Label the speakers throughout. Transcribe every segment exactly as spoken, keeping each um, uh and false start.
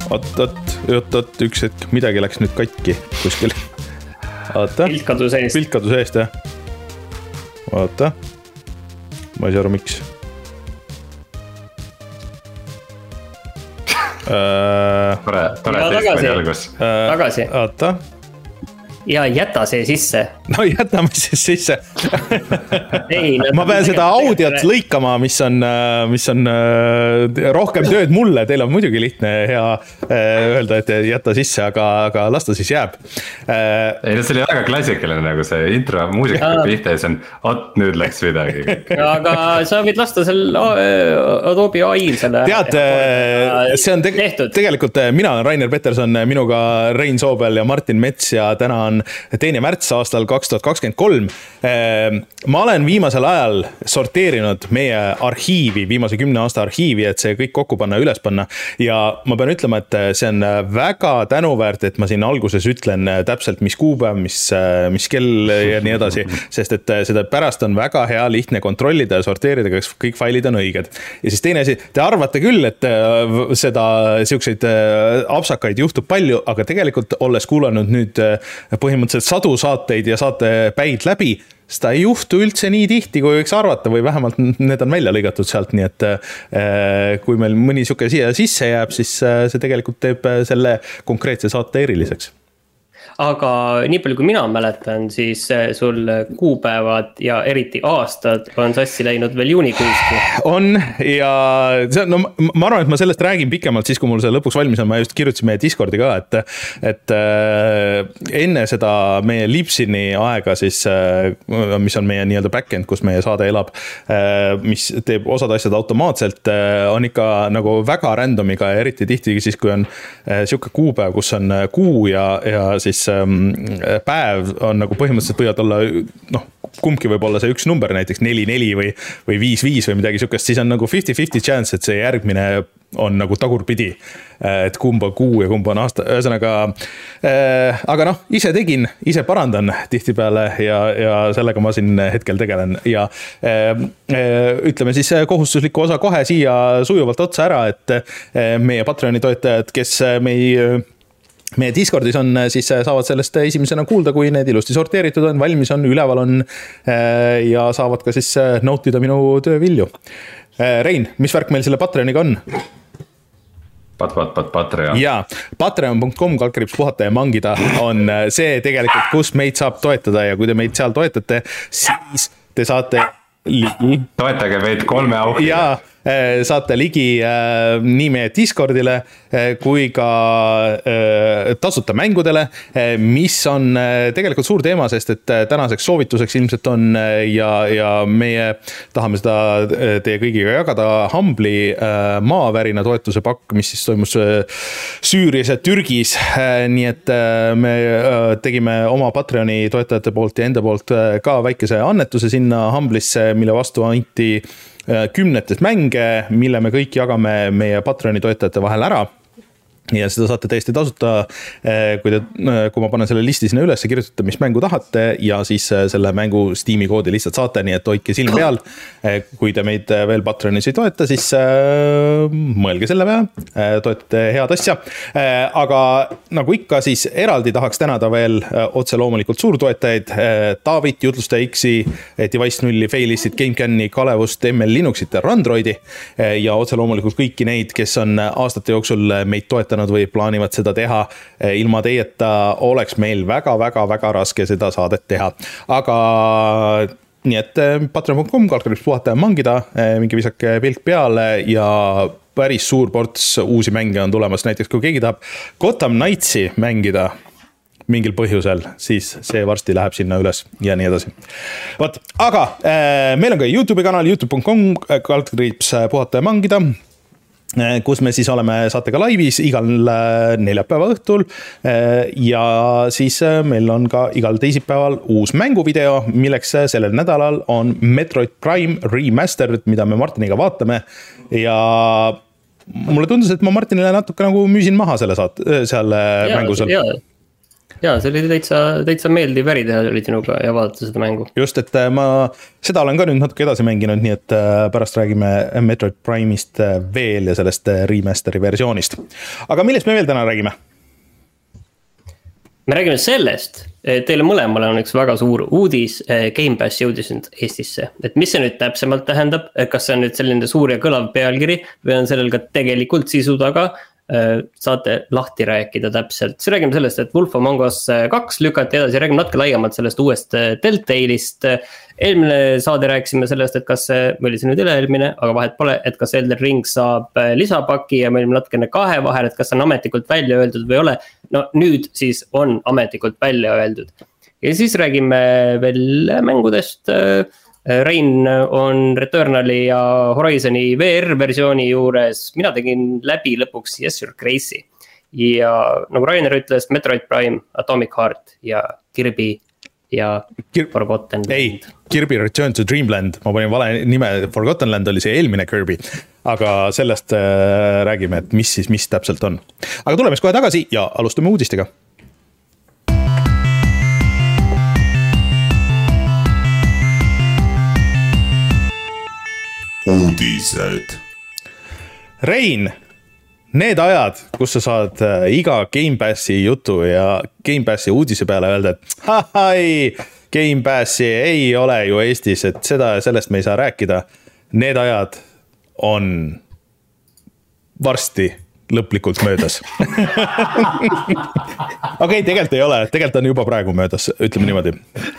Speaker 1: oot, oot, oot, oot, üks hetk, midagi läks nüüd katki kuskil. Oota.
Speaker 2: Pilt kadus eest.
Speaker 1: Pilt kadus eest, jah. Oota. Ma ei saa aru, miks.
Speaker 3: Tore, tore teist algus.
Speaker 2: Tagasi.
Speaker 1: Oota.
Speaker 2: Ja jäta see sisse.
Speaker 1: No jätame siis sisse.
Speaker 2: Ei,
Speaker 1: ma pean seda audiot lõikama, mis on, mis on rohkem tööd mulle. Teil on muidugi lihtne hea öelda, et jäta sisse, aga, aga las ta siis jääb.
Speaker 3: Ei, no see oli väga klassikaline nagu see intro muusika pihta ja see on, oot, nüüd läks midagi.
Speaker 2: Aga sa võid lasta seal Adobe A I-l selle.
Speaker 1: Tead, see on te tehtud. Tegelikult mina olen Rainer Peterson, minuga Rein Soobel ja Martin Mets ja täna on teine märts aastal kaks tuhat kakskümmend kolm. Ma olen viimasel ajal sorteerinud meie arhiivi, viimase kümne aasta arhiivi, et see kõik kokku panna, üles panna. Ja ma pean ütlema, et see on väga tänuväärt, et ma siin alguses ütlen täpselt, mis kuupäev, mis, mis kell ja nii edasi, sest et seda pärast on väga hea lihtne kontrollida ja sorteerida, kas kõik failid on õiged. Ja siis teine asi, te arvate küll, et seda siukseid apsakaid juhtub palju, aga tegelikult olles kuulanud nüüd põhimõtteliselt sadu saateid ja saate päid läbi, seda ei juhtu üldse nii tihti, kui võiks arvata või vähemalt need on välja lõigatud sealt, nii et kui meil mõni siuke siia sisse jääb, siis see tegelikult teeb selle konkreetse saate eriliseks.
Speaker 2: Aga nii palju kui mina mäletan, siis sul kuupäevad ja eriti aastad on sassi läinud veel juunikuuski.
Speaker 1: On ja see, no, ma arvan, et ma sellest räägin pikemalt siis, kui mul see lõpuks valmis on. Ma just kirjutasin meie Discordi ka, et, et enne seda meie Libsyni aega, siis, mis on meie nii-öelda backend, kus meie saade elab, mis teeb osad asjad automaatselt, on ikka nagu väga randomiga ja eriti tihti siis, kui on siuke kuupäev, kus on kuu ja, ja siis päev on nagu põhimõtteliselt võivad olla, noh, kumbki võib olla see üks number, näiteks neli neli või, või viis viis või midagi sukest, siis on nagu fifty fifty chance, et see järgmine on nagu tagurpidi, et kumba kuu ja kumba on aasta, ühesõnaga, äh, aga noh, ise tegin, ise parandan tihtipeale ja, ja sellega ma siin hetkel tegelen ja äh, ütleme siis kohustusliku osa kohe siia sujuvalt otsa ära, et äh, meie Patreoni toetajad, kes meie Meie Discordis on, siis saavad sellest esimesena kuulda, kui need ilusti sorteeritud on, valmis on, üleval on ja saavad ka siis nautida minu töövilju. Rein, mis värk meil selle Patreoniga on?
Speaker 3: Pat, pat, pat, Patreon.
Speaker 1: Jaa, patreon dot com kalkriips puhata ja mangida on see tegelikult, kus meid saab toetada ja kui te meid seal toetate, siis te saate ligi.
Speaker 3: Toetage meid kolme auki.
Speaker 1: Jaa, saate ligi äh, nii meie Discordile äh, kui ka äh, tasuta mängudele, äh, mis on äh, tegelikult suur teema, sest et äh, tänaseks soovituseks ilmselt on äh, ja, ja meie tahame seda äh, teie kõigiga jagada Humble'i äh, maavärina toetuse pakk, mis siis toimus äh, Süürias ja Türgis, äh, nii et äh, me äh, tegime oma Patreoni toetajate poolt ja enda poolt äh, ka väikese annetuse sinna Humble'isse, mille vastu anti kümnetest mänge, mille me kõik jagame meie Patreoni toetajate vahel ära. Ja seda saate täiesti tasuta, kui, te, kui ma panen selle listi sinna üles, kirjutate, mis mängu tahate ja siis selle mängu Steam'i koodi lihtsalt saate, nii et hoidke silm peal. Kui te meid veel Patreonis ei toeta, siis mõelge selle peale, toetate head asja. Aga nagu ikka, siis eraldi tahaks tänada veel otse loomulikult suurtoetajaid, Taavit, Jutlustaja X-i, Device nulli, Failistit, GameCami, Kalevust, M L Linuxit ja Randroidi ja otse loomulikult kõiki neid, kes on aastate jooksul meid toetanud või plaanivad seda teha. Ilma teieta oleks meil väga-väga-väga raske seda saadet teha. Aga nii et patreon dot com kalkriips puhata ja mangida, mingi visake pilk peale ja päris suur ports uusi mänge on tulemas. Näiteks kui keegi tahab Gotham Knightsi mängida mingil põhjusel, siis see varsti läheb sinna üles ja nii edasi. Võt, aga meil on ka YouTube'i kanal youtube dot com kalkriips puhata ja mangida, kus me siis oleme saatega laivis igal neljapäeva õhtul ja siis meil on ka igal teisipäeval uus mänguvideo, milleks sellel nädalal on Metroid Prime Remastered, mida me Martiniga vaatame ja mulle tundus, et ma Martinile natuke nagu müüsin maha selle saat, selle mängu seal.
Speaker 2: jaa, see oli täitsa, täitsa meeldiv väri teha oli sinuga ja vaadata seda mängu.
Speaker 1: Just, et ma seda olen ka nüüd natuke edasi mänginud, nii et pärast räägime Metroid Prime'ist veel ja sellest remasteri versioonist. Aga millest me veel täna räägime?
Speaker 2: Me räägime sellest, teile mõlemale on üks väga suur uudis, Game Pass jõudis nüüd Eestisse. Et mis see nüüd täpsemalt tähendab, kas see on nüüd selline suur ja kõlav pealkiri või on sellel ka tegelikult sisu taga, saate lahti rääkida täpselt. Siis räägime sellest, et Wolf Among Us kaks lükati edasi, räägime natuke laiemalt sellest uuest Telltale'ist. Eelmine saade rääkisime sellest, et kas see, või oli see nüüd üle-eelmine, aga vahet pole, et kas Elden Ring saab lisapaki ja me olime natukene kahe vahel, et kas on ametlikult välja öeldud või ole. No nüüd siis on ametlikult välja öeldud. Ja siis räägime veel mängudest. Rein on Returnali ja Horizoni V R versiooni juures. Mina tegin läbi lõpuks Yes You're Crazy. Ja nagu Rainer ütles, Metroid Prime, Atomic Heart ja Kirby ja Kir- Forgotten Land.
Speaker 1: Ei, Kirby Return to Dreamland. Ma panin vale nime, Forgotten Land oli see eelmine Kirby. Aga sellest äh, räägime, et mis siis, mis täpselt on. Aga tuleme kohe tagasi ja alustame uudistega.
Speaker 4: Uudised.
Speaker 1: Rein, need ajad, kus sa saad iga Game Passi jutu ja Game Passi uudise peale öelda, et hahai, Game Passi ei ole ju Eestis, et seda ja sellest me ei saa rääkida. Need ajad on varsti lõplikult möödas. Okei, tegelikult ei ole, tegelikult on juba praegu möödas, ütleme niimoodi.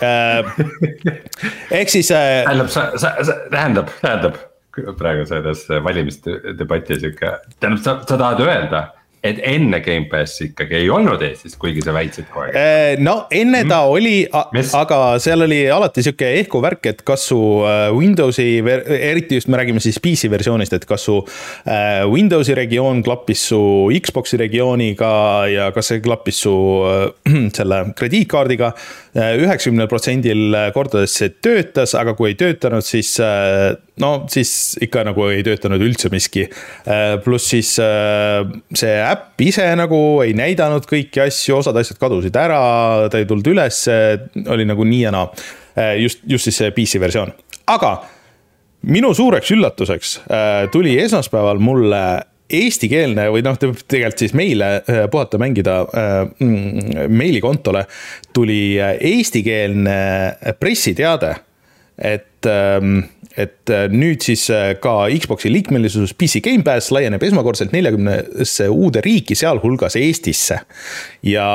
Speaker 1: Ehk siis...
Speaker 3: Tähendab, sa, sa, sa, tähendab, tähendab. Praegu selles valimisdebatti siuke, tähendab, sa, sa tahad öelda, et enne Game Pass ikkagi ei olnud Eestis, kuigi sa väitsid kogu aeg.
Speaker 1: No enne ta mm. oli, aga seal oli alati siuke ehku värk, et kas su Windowsi, eriti just me räägime siis P C versioonist, et kas su Windowsi regioon klappis su Xboxi regiooniga ja kas see klappis su selle krediitkaardiga. üheksakümmend protsenti kordades see töötas, aga kui ei töötanud, siis no siis ikka nagu ei töötanud üldse miski. Plus siis see äpp ise nagu ei näidanud kõiki asju, osad asjad kadusid ära, ta ei tulnud üles, oli nagu nii ja naa. Just, just siis see P C versioon. Aga minu suureks üllatuseks tuli esmaspäeval mulle eestikeelne või noh, tegelikult siis meile puhata mängida meilikontole tuli eestikeelne pressiteade, et, et nüüd siis ka Xboxi liikmelisus P C Game Pass laieneb esmakordselt neljakümnesse uude riiki, sealhulgas Eestisse. Ja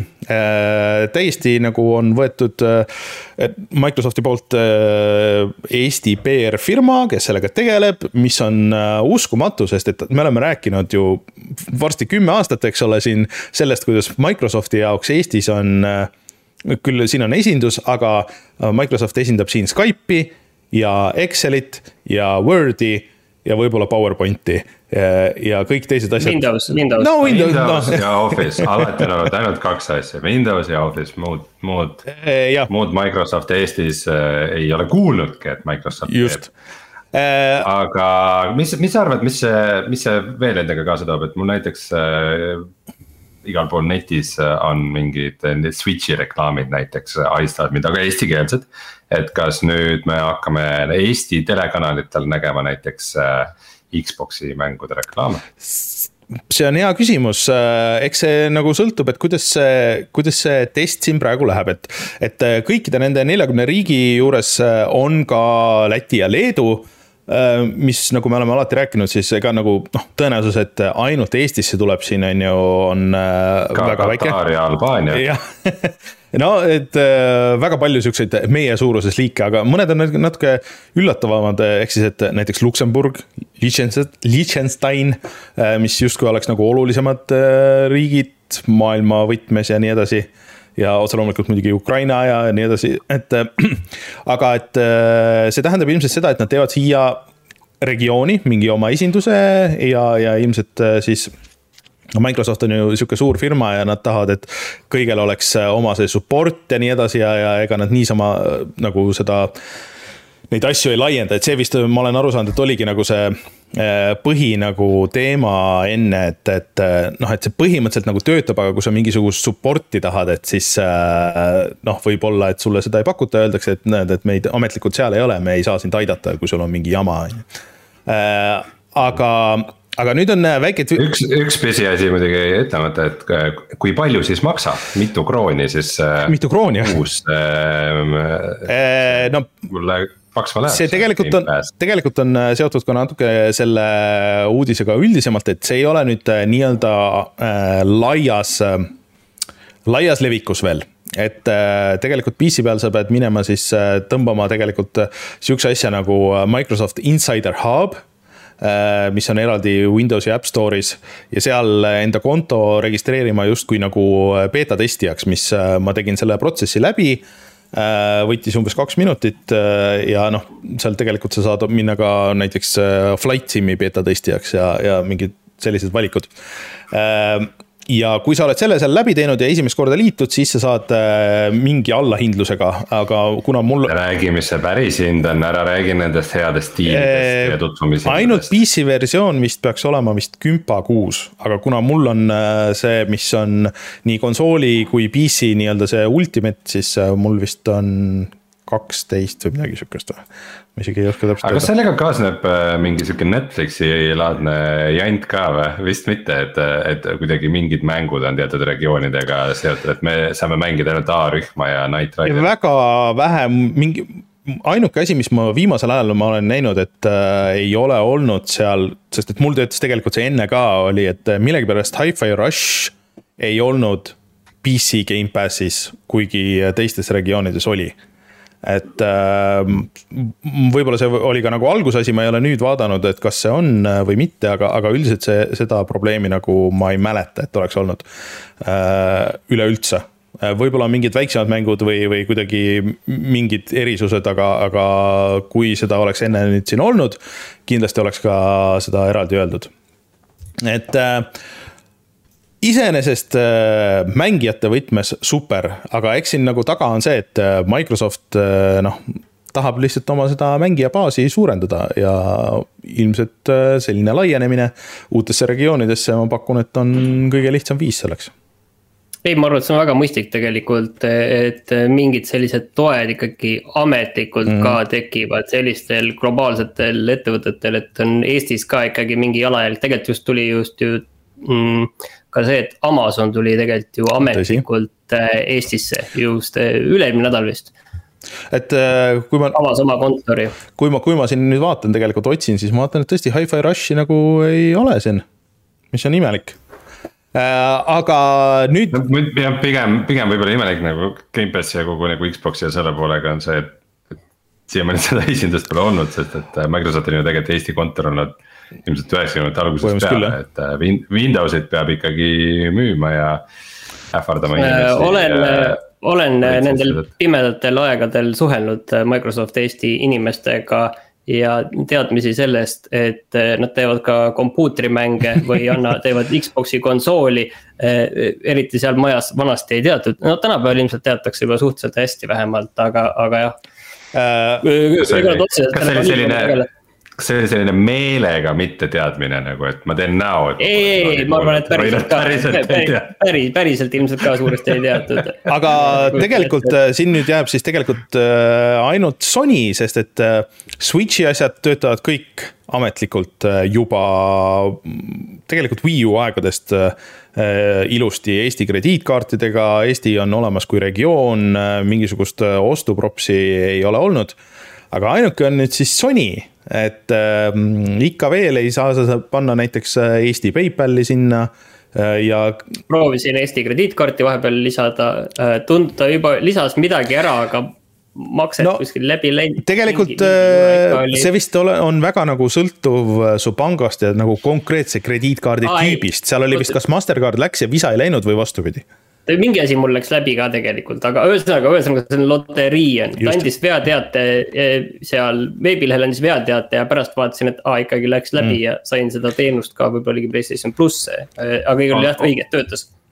Speaker 1: äh, täiesti nagu on võetud äh, Microsofti poolt äh, Eesti P R firma, kes sellega tegeleb, mis on äh, uskumatu, sest et me oleme rääkinud ju varsti kümme aastat, eks ole, siin sellest, kuidas Microsofti jaoks Eestis on äh, küll siin on esindus, aga Microsoft esindab siin Skype'i ja Excelit ja Wordi ja võib-olla PowerPointi ja kõik teised asjad.
Speaker 2: Windows, Windows.
Speaker 3: No, Windows, Windows no. Ja Office, alati on olnud ainult kaks asja, Windows ja Office, muud, muud, e, muud Microsoft Eestis äh, ei ole kuulnudki, et Microsoft
Speaker 1: just.
Speaker 3: Teeb. Aga mis, mis sa arvad, mis see, mis see veel endaga kaasa toob, et mul näiteks äh, igal pool netis on mingid Switchi reklaamid näiteks aistavad, mida ka eestikeelsed, et kas nüüd me hakkame Eesti telekanalitel nägema näiteks Xboxi mängude reklaame?
Speaker 1: See on hea küsimus, eks see nagu sõltub, et kuidas see, kuidas see test siin praegu läheb, et, et kõikide nende neljakümne riigi juures on ka Läti ja Leedu, mis nagu me oleme alati rääkinud, siis ega nagu noh, tõenäosus, et ainult Eestisse tuleb siin on ju on ka väga väike.
Speaker 3: Ka Katar ja Albaania.
Speaker 1: No, et väga palju siukseid meie suuruses liike, aga mõned on natuke üllatavamad, ehk siis, et näiteks Luksemburg, Liechtenstein, mis justkui oleks nagu olulisemad riigid maailma võtmes ja nii edasi. Ja otse loomulikult muidugi Ukraina ja nii edasi, et aga et see tähendab ilmselt seda, et nad teevad siia regiooni mingi oma esinduse ja, ja ilmselt siis Microsoft on ju siuke suur firma ja nad tahavad, et kõigel oleks oma see support ja nii edasi ja, ja ega nad niisama nagu seda neid asju ei laienda, et see vist ma olen aru saanud, et oligi nagu see põhi nagu teema enne, et, et noh, et see põhimõtteliselt nagu töötab, aga kui sa mingisugust support'i tahad, et siis noh, võib-olla, et sulle seda ei pakuta, öeldakse, et näed, et meid ametlikult seal ei ole, me ei saa sind aidata, kui sul on mingi jama. Aga, aga nüüd on väike...
Speaker 3: Üks, üks pisiasi muidugi ütlemata, et kui palju siis maksab, mitu krooni siis...
Speaker 1: Mitu krooni, jah?
Speaker 3: Uus... Äh,
Speaker 1: no,
Speaker 3: mulle...
Speaker 1: see tegelikult on, tegelikult on seotud ka natuke selle uudisega üldisemalt, et see ei ole nüüd nii-öelda äh, laias, äh, laias levikus veel. Et äh, tegelikult P C peal sa pead minema siis äh, tõmbama tegelikult äh, siukse asja nagu Microsoft Insider Hub, äh, mis on eraldi Windowsi App Store'is ja seal enda konto registreerima justkui nagu beta testijaks, mis äh, ma tegin selle protsessi läbi. Võttis umbes kaks minutit ja noh, seal tegelikult sa saad minna ka näiteks Flight Simi beta testijaks ja, ja mingid sellised valikud. Ja kui sa oled selle seal läbi teinud ja esimest korda liitud, siis sa saad mingi allahindlusega, aga kuna mul...
Speaker 3: Räägi, mis see päris hind on, ära räägi nendest headest tiimidest ja tutvumisest.
Speaker 1: Ainult P C versioon vist peaks olema vist kümpa kuus, aga kuna mul on see, mis on nii konsooli kui P C nii-öelda see Ultimate, siis mul vist on kaksteist või midagi sükest. Ma isegi ei oska täpselt.
Speaker 3: Aga kas sellega kaasneb mingi selline Netflixi laadne jant ka või? Vist mitte, et, et kuidagi mingid mängud on teatud regioonidega seotud, et me saame mängida ainult A-rühma ja Night Rider.
Speaker 1: Väga vähe, mingi, ainuke asi, mis ma viimasel ajal ma olen näinud, et äh, ei ole olnud seal, sest et mul töötas tegelikult see enne ka oli, et millegipärast Hi-Fi Rush ei olnud P C Game Passis, kuigi teistes regioonides oli. Et võib-olla see oli ka nagu algusasi, ma ei ole nüüd vaadanud, et kas see on või mitte, aga, aga üldiselt see, seda probleemi nagu ma ei mäleta, et oleks olnud üleüldse. Võib-olla mingid väiksemad mängud või, või kuidagi mingid erisused, aga, aga kui seda oleks enne nüüd siin olnud, kindlasti oleks ka seda eraldi öeldud. Et iseenesest mängijate võtmes super, aga eks siin nagu taga on see, et Microsoft noh, tahab lihtsalt oma seda mängija baasi suurendada ja ilmselt selline laienemine uutesse regioonidesse ma pakun, et on kõige lihtsam viis selleks.
Speaker 2: Ei, ma arvan, et see on väga mõistlik tegelikult, et mingid sellised toed ikkagi ametlikult mm. ka tekivad sellistel globaalsetel ettevõtetel, et on Eestis ka ikkagi mingi jalajälg, tegelikult just tuli just ju mm, ka see, et Amazon tuli tegelikult ju ametlikult Eestisse just üle-eelmine nädal vist.
Speaker 1: Et kui ma
Speaker 2: avas oma kontori.
Speaker 1: Kui ma, kui ma siin nüüd vaatan, tegelikult otsin, siis ma vaatan, et tõesti Hi-Fi Rushi nagu ei ole siin, mis on imelik. Aga nüüd
Speaker 3: no, ja pigem, pigem võib-olla imelik nagu Game Pass ja kogu nagu Xbox ja selle poolega on see, et siiamaani seda esindust pole olnud, sest et Microsoftil on tegelikult Eesti kontor on ilmselt üheksakümnendate algusest peale, et Windowsit peab ikkagi müüma ja ähvardama inimesi.
Speaker 2: Olen, olen nendel pimedatel aegadel suhelnud Microsoft Eesti inimestega ja teadmisi sellest, et nad teevad ka kompuutrimänge või anna, teevad Xboxi konsooli, eriti seal majas vanasti ei teatud. No tänapäeval ilmselt teatakse juba suhteliselt hästi vähemalt, aga, aga jah.
Speaker 3: Kas see oli selline... Kas see oli selline meelega mitte teadmine nagu, et ma teen näo, et...
Speaker 2: Ei, ei, ma arvan, et päriselt ka, päriselt, päriselt ilmselt ka suuresti ei teatud.
Speaker 1: Aga tegelikult siin nüüd jääb siis tegelikult ainult Sony, sest et Switchi asjad töötavad kõik ametlikult juba tegelikult Wii U aegadest ilusti Eesti krediitkaartidega, Eesti on olemas kui regioon, mingisugust ostupropsi ei ole olnud, aga ainuke on nüüd siis Sony, et äh, ikka veel ei saa sa panna näiteks Eesti PayPali sinna ja...
Speaker 2: Proovisin Eesti krediitkaarti vahepeal lisada, tunda juba lisas midagi ära, aga maksed no, kuskil läbi läinud.
Speaker 1: Tegelikult mingi, see vist ole, on väga nagu sõltuv su pangast ja nagu konkreetse krediitkaardi Aa, tüübist, seal oli vist kas Mastercard läks ja Visa ei läinud või vastupidi.
Speaker 2: Mingi asi mul läks läbi ka tegelikult, aga ühesõnaga, ühesõnaga see on loterii on. Ta andis veateate seal, veebilehel andis veateate ja pärast vaatasin, et aa, ikkagi läks läbi mm. ja sain seda teenust ka, võib-olla oligi PlayStation Plus, aga igal jah, õiget töötas.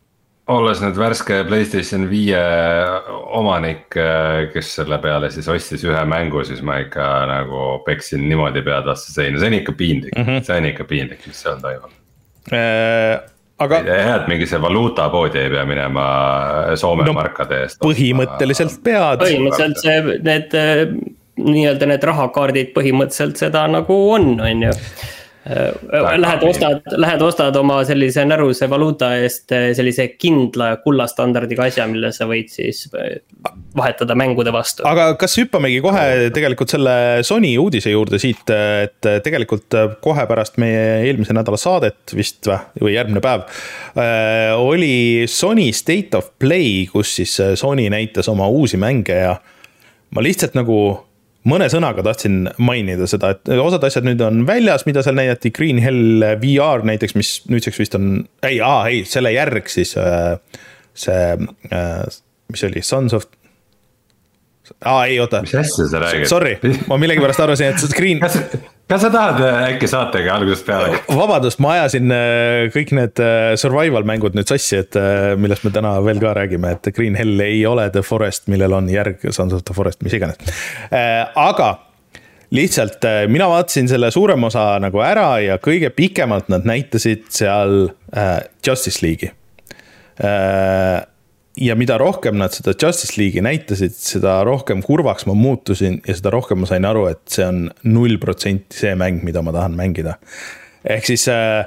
Speaker 3: olles nüüd värske PlayStation viie omanik, kes selle peale siis ostis ühe mängu, siis ma ikka nagu peksin niimoodi pead vastu seina, see on ikka piinlik mm, -hmm. see on ikka piinlik, mis seal toimub
Speaker 1: äh,. Aga
Speaker 3: hea, et mingi see valuutapoodi ei pea minema Soome no, markade eest.
Speaker 1: Põhimõtteliselt pead.
Speaker 2: Põhimõtteliselt see, need nii-öelda need rahakaardid põhimõtteliselt seda nagu on, on ju. Lähed ostad, lähed ostad oma sellise näruse valuuta eest sellise kindla kullastandardiga asja, mille sa võid siis vahetada mängude vastu.
Speaker 1: Aga kas hüppamegi kohe tegelikult selle Sony uudise juurde siit, et tegelikult kohe pärast meie eelmise nädala saadet vist või järgmine päev oli Sony State of Play, kus siis Sony näitas oma uusi mänge ja ma lihtsalt nagu mõne sõnaga tahtsin mainida seda, et osad asjad nüüd on väljas, mida seal näidati, Green Hell V R näiteks, mis nüüdseks vist on, ei, aa, ei, selle järg siis see, mis oli, Sons of, aa, ei, oota.
Speaker 3: Mis asja sa räägid?
Speaker 1: Sorry, ma millegi pärast arvasin, et Green...
Speaker 3: Kas, kas sa tahad äkki saatega algusest peale?
Speaker 1: Vabadust, ma ajasin kõik need survival mängud nüüd sassi, et millest me täna veel ka räägime, et Green Hell ei ole The Forest, millel on järg Sons of the Forest, mis iganes. Aga lihtsalt mina vaatasin selle suurem osa nagu ära ja kõige pikemalt nad näitasid seal Justice League'i. Ja mida rohkem nad seda Justice League'i näitasid, seda rohkem kurvaks ma muutusin ja seda rohkem ma sain aru, et see on null protsenti see mäng, mida ma tahan mängida. Ehk siis äh,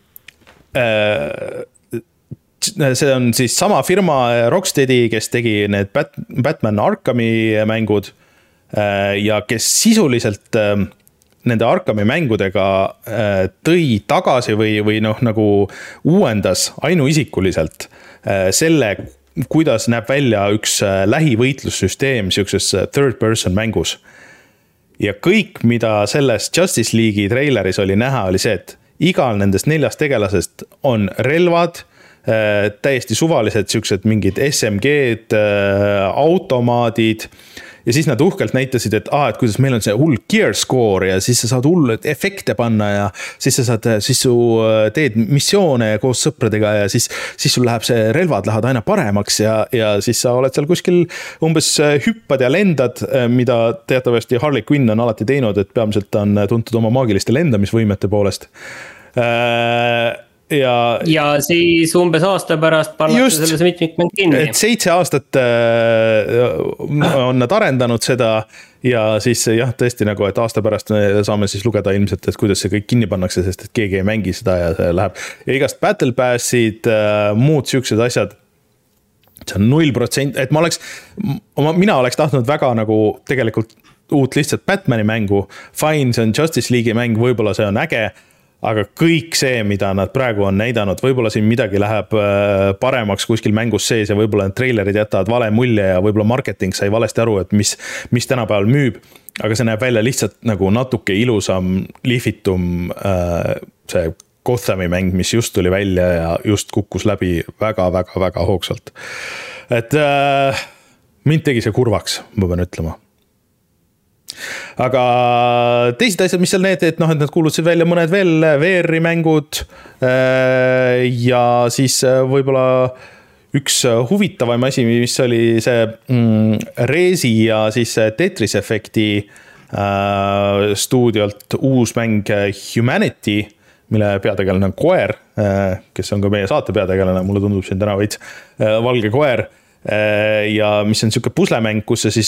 Speaker 1: äh, see on siis sama firma Rocksteady, kes tegi need Bat- Batman Arkhami mängud äh, ja kes sisuliselt äh, nende Arkhami mängudega äh, tõi tagasi või, või noh, nagu uuendas ainuisikuliselt äh, selle kuidas näeb välja üks lähivõitlussüsteem siukses third person mängus. Ja kõik, mida selles Justice League'i traileris oli näha, oli see, et igal nendest neljast tegelasest on relvad, täiesti suvalised siuksed mingid S M G-d, automaadid, ja siis nad uhkelt näitasid, et, ah, et kuidas meil on see hull gear score ja siis sa saad hull efekte panna ja siis sa saad, siis su teed missioone koos sõpradega ja siis, siis sul läheb see relvad lähevad aina paremaks ja, ja siis sa oled seal kuskil umbes hüppad ja lendad, mida teatavasti Harley Quinn on alati teinud, et peamiselt on tuntud oma maagiliste lendamisvõimete poolest. Ja,
Speaker 2: ja siis umbes aasta pärast pannakse selles mitmikmäng kinni.
Speaker 1: Et seitse aastat on nad arendanud seda ja siis jah, tõesti nagu, et aasta pärast saame siis lugeda ilmselt, et kuidas see kõik kinni pannakse, sest et keegi ei mängi seda ja see läheb. Ja igast battle passid, muud siuksed asjad, see on null protsenti, et ma oleks, mina oleks tahtnud väga nagu tegelikult uut lihtsalt Batmani mängu, fine, see on Justice League'i mäng, võib-olla see on äge, aga kõik see, mida nad praegu on näidanud, võib-olla siin midagi läheb paremaks kuskil mängus sees ja võib-olla need trailerid jätavad vale mulje ja võib-olla marketing sai valesti aru, et mis, mis tänapäeval müüb, aga see näeb välja lihtsalt nagu natuke ilusam, lihvitum see Gothami mäng, mis just tuli välja ja just kukkus läbi väga-väga-väga hoogsalt. Et äh, mind tegi see kurvaks, ma pean ütlema. Aga teised asjad, mis seal need, et noh, et nad kuulutasid välja mõned veel V R-i mängud ja siis võib-olla üks huvitavaim asi, mis oli see mm, Resi ja siis Tetris Effecti äh, stuudiolt uus mäng Humanity, mille peategelane on koer, äh, kes on ka meie saate peategelane, mulle tundub siin täna veits äh, valge koer, ja mis on siuke puslemäng, kus see siis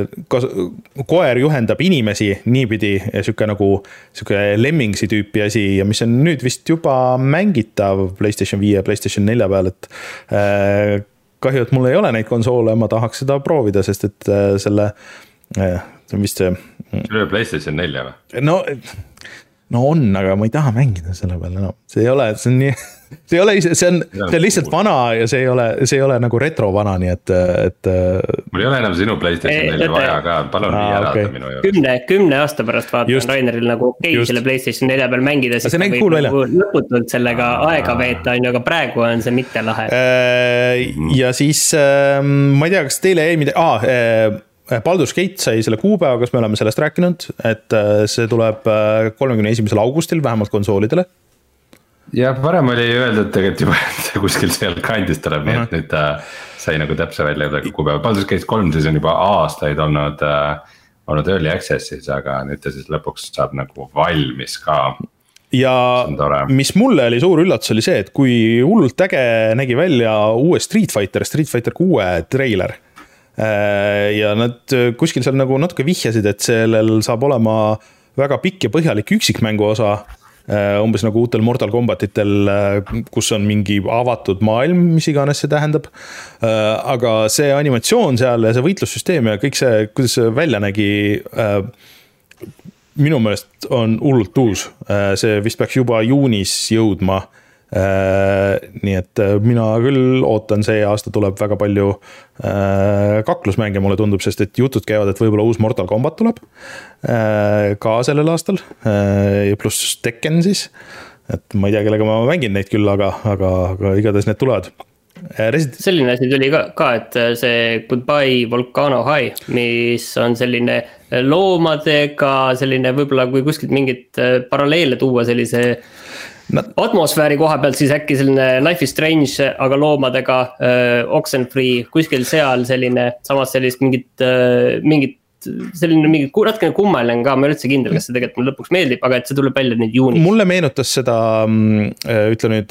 Speaker 1: koer juhendab inimesi niipidi ja siuke nagu siuke lemmingsi tüüpi asi ja mis on nüüd vist juba mängitav PlayStation viie ja PlayStation nelja peal, et kahju, et mul ei ole neid konsoole, ma tahaks seda proovida, sest et selle see on vist see
Speaker 3: PlayStation nelja või?
Speaker 1: No, no on, aga ma ei taha mängida selle peale, no see ei ole, see on nii see ei ole, see on, see on lihtsalt vana ja see ei ole, see ei ole nagu retro vana, nii et, et
Speaker 3: mul ei ole enam sinu PlayStation nelja vaja ka, palun nii ära okay. Minu juures.
Speaker 2: Kümne, kümne aasta pärast vaatan Raineril nagu okei okay, selle PlayStation nelja peal mängida, siis ta võib cool nagu lõputult sellega aega veeta, aga praegu on see mitte lahe.
Speaker 1: Ja siis ma ei tea, kas teile ei midagi, aa, Baldur's Gate sai selle kuupäeva, kas me oleme sellest rääkinud, et see tuleb kolmekümne esimesel augustil vähemalt konsoolidele.
Speaker 3: ja varem oli öeldud tegelikult juba, et kuskil seal kandis tuleb, nii et nüüd ta sai nagu täpse välja kuupäeva. Baldur's Gate kolm siis on juba aastaid olnud, äh, olnud early access'is, aga nüüd ta siis lõpuks saab nagu valmis ka.
Speaker 1: Ja mis mulle oli suur üllatus oli see, et kui hullult äge nägi välja uue Street Fighter, Street Fighter kuue treiler. Ja nad kuskil seal nagu natuke vihjasid, et sellel saab olema väga pikk ja põhjalik üksikmängu osa, umbes nagu uutel Mortal Kombatitel, kus on mingi avatud maailm, mis iganes see tähendab. Aga see animatsioon seal ja see võitlussüsteem ja kõik see, kuidas see välja nägi, minu meelest on hullult uus. See vist peaks juba juunis jõudma. Nii et mina küll ootan, see aasta tuleb väga palju kaklusmänge, mulle tundub, sest et jutud käivad, et võib-olla uus Mortal Kombat tuleb ka sellel aastal ja pluss Tekken siis, et ma ei tea, kellega ma mängin neid küll, aga, aga, aga igatahes need tulevad. Resident...
Speaker 2: selline asi tuli ka, ka, et see Goodbye Volcano High, mis on selline loomadega, selline võib-olla kui kuskilt mingit paralleele tuua sellise no. atmosfääri koha pealt, siis äkki selline Life is Strange, aga loomadega äh, Oxenfree, kuskil seal selline, samas sellist mingit, äh, mingit selline mingi ratkene kummaline ka, ma ei ole üldse kindel, kas see tegelikult mulle lõpuks meeldib, aga et see tuleb välja nüüd juunis.
Speaker 1: Mulle meenutas seda, ütle nüüd,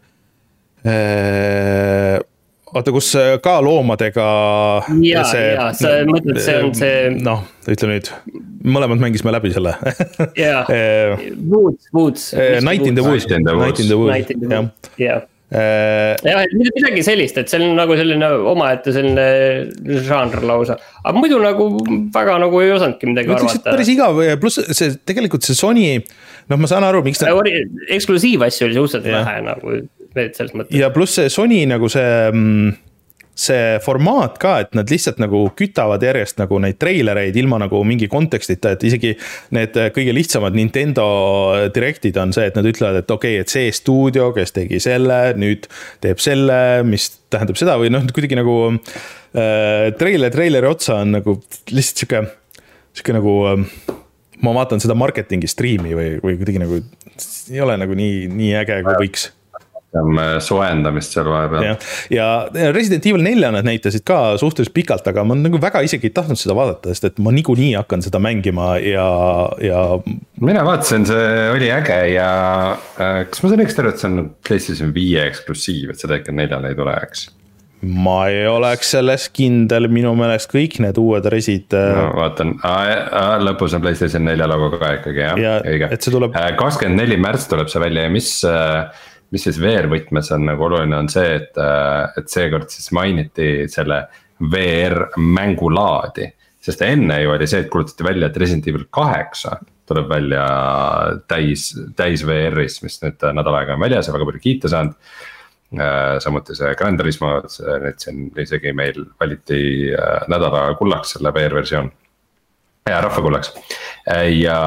Speaker 1: äh, oota, kus ka loomadega
Speaker 2: ja, see, ja, sa mõtled, see on see
Speaker 1: noh, ütle nüüd, mõlemad mängisime läbi selle
Speaker 2: ja, Woods, Woods
Speaker 1: Night in the Woods
Speaker 3: Night in the Woods
Speaker 2: jah, jah, midagi sellist, et see on nagu selline omaette selline žanr lausa, aga muidu nagu väga nagu ei osanudki midagi arvata.
Speaker 1: Päris igav, pluss see tegelikult see Sony, noh ma saan aru, miks ta...
Speaker 2: eksklusiivasju oli suhteliselt vähe nagu selles mõttes.
Speaker 1: Ja pluss see Sony nagu see, see formaat ka, et nad lihtsalt nagu kütavad järjest nagu neid treilereid ilma nagu mingi kontekstita, et isegi need kõige lihtsamad Nintendo Directid on see, et nad ütlevad, et okei, okay, et see stuudio, kes tegi selle, nüüd teeb selle, mis tähendab seda või noh, kuidagi nagu äh, treiler, treileri otsa on nagu lihtsalt siuke, siuke nagu äh, ma vaatan seda marketingi striimi või, või kuidagi nagu ei ole nagu nii, nii äge, kui võiks.
Speaker 3: Soendamist seal vahepeal.
Speaker 1: Ja, ja Resident Evil neli nad näitasid ka suhteliselt pikalt, aga ma nagu väga isegi ei tahtnud seda vaadata, sest et ma niikuinii hakkan seda mängima ja, ja...
Speaker 3: mina vaatasin, see oli äge ja kas ma saan õigesti aru, et see on PlayStation viie eksklusiiv, et seda ikka neljale ei tule, eks?
Speaker 1: Ma ei oleks selles kindel, minu meelest kõik need uued resid
Speaker 3: no, vaatan, lõpus on PlayStation neli logo ka ikkagi jah,
Speaker 1: ja,
Speaker 3: õige
Speaker 1: tuleb...
Speaker 3: kakskümmend neli märts tuleb see välja ja mis mis siis V R võtmes on nagu oluline on see, et, et seekord siis mainiti selle V R mängulaadi, sest enne ju oli see, et kuulutati välja, et Resident Evil kaheksa tuleb välja täis, täis V R-is, mis nüüd nädal aega on väljas ja väga palju kiita saanud. Samuti see Gran Turismo, need siin isegi meil valiti nädala kullaks selle V R-versioon ja rahvakullaks. Ja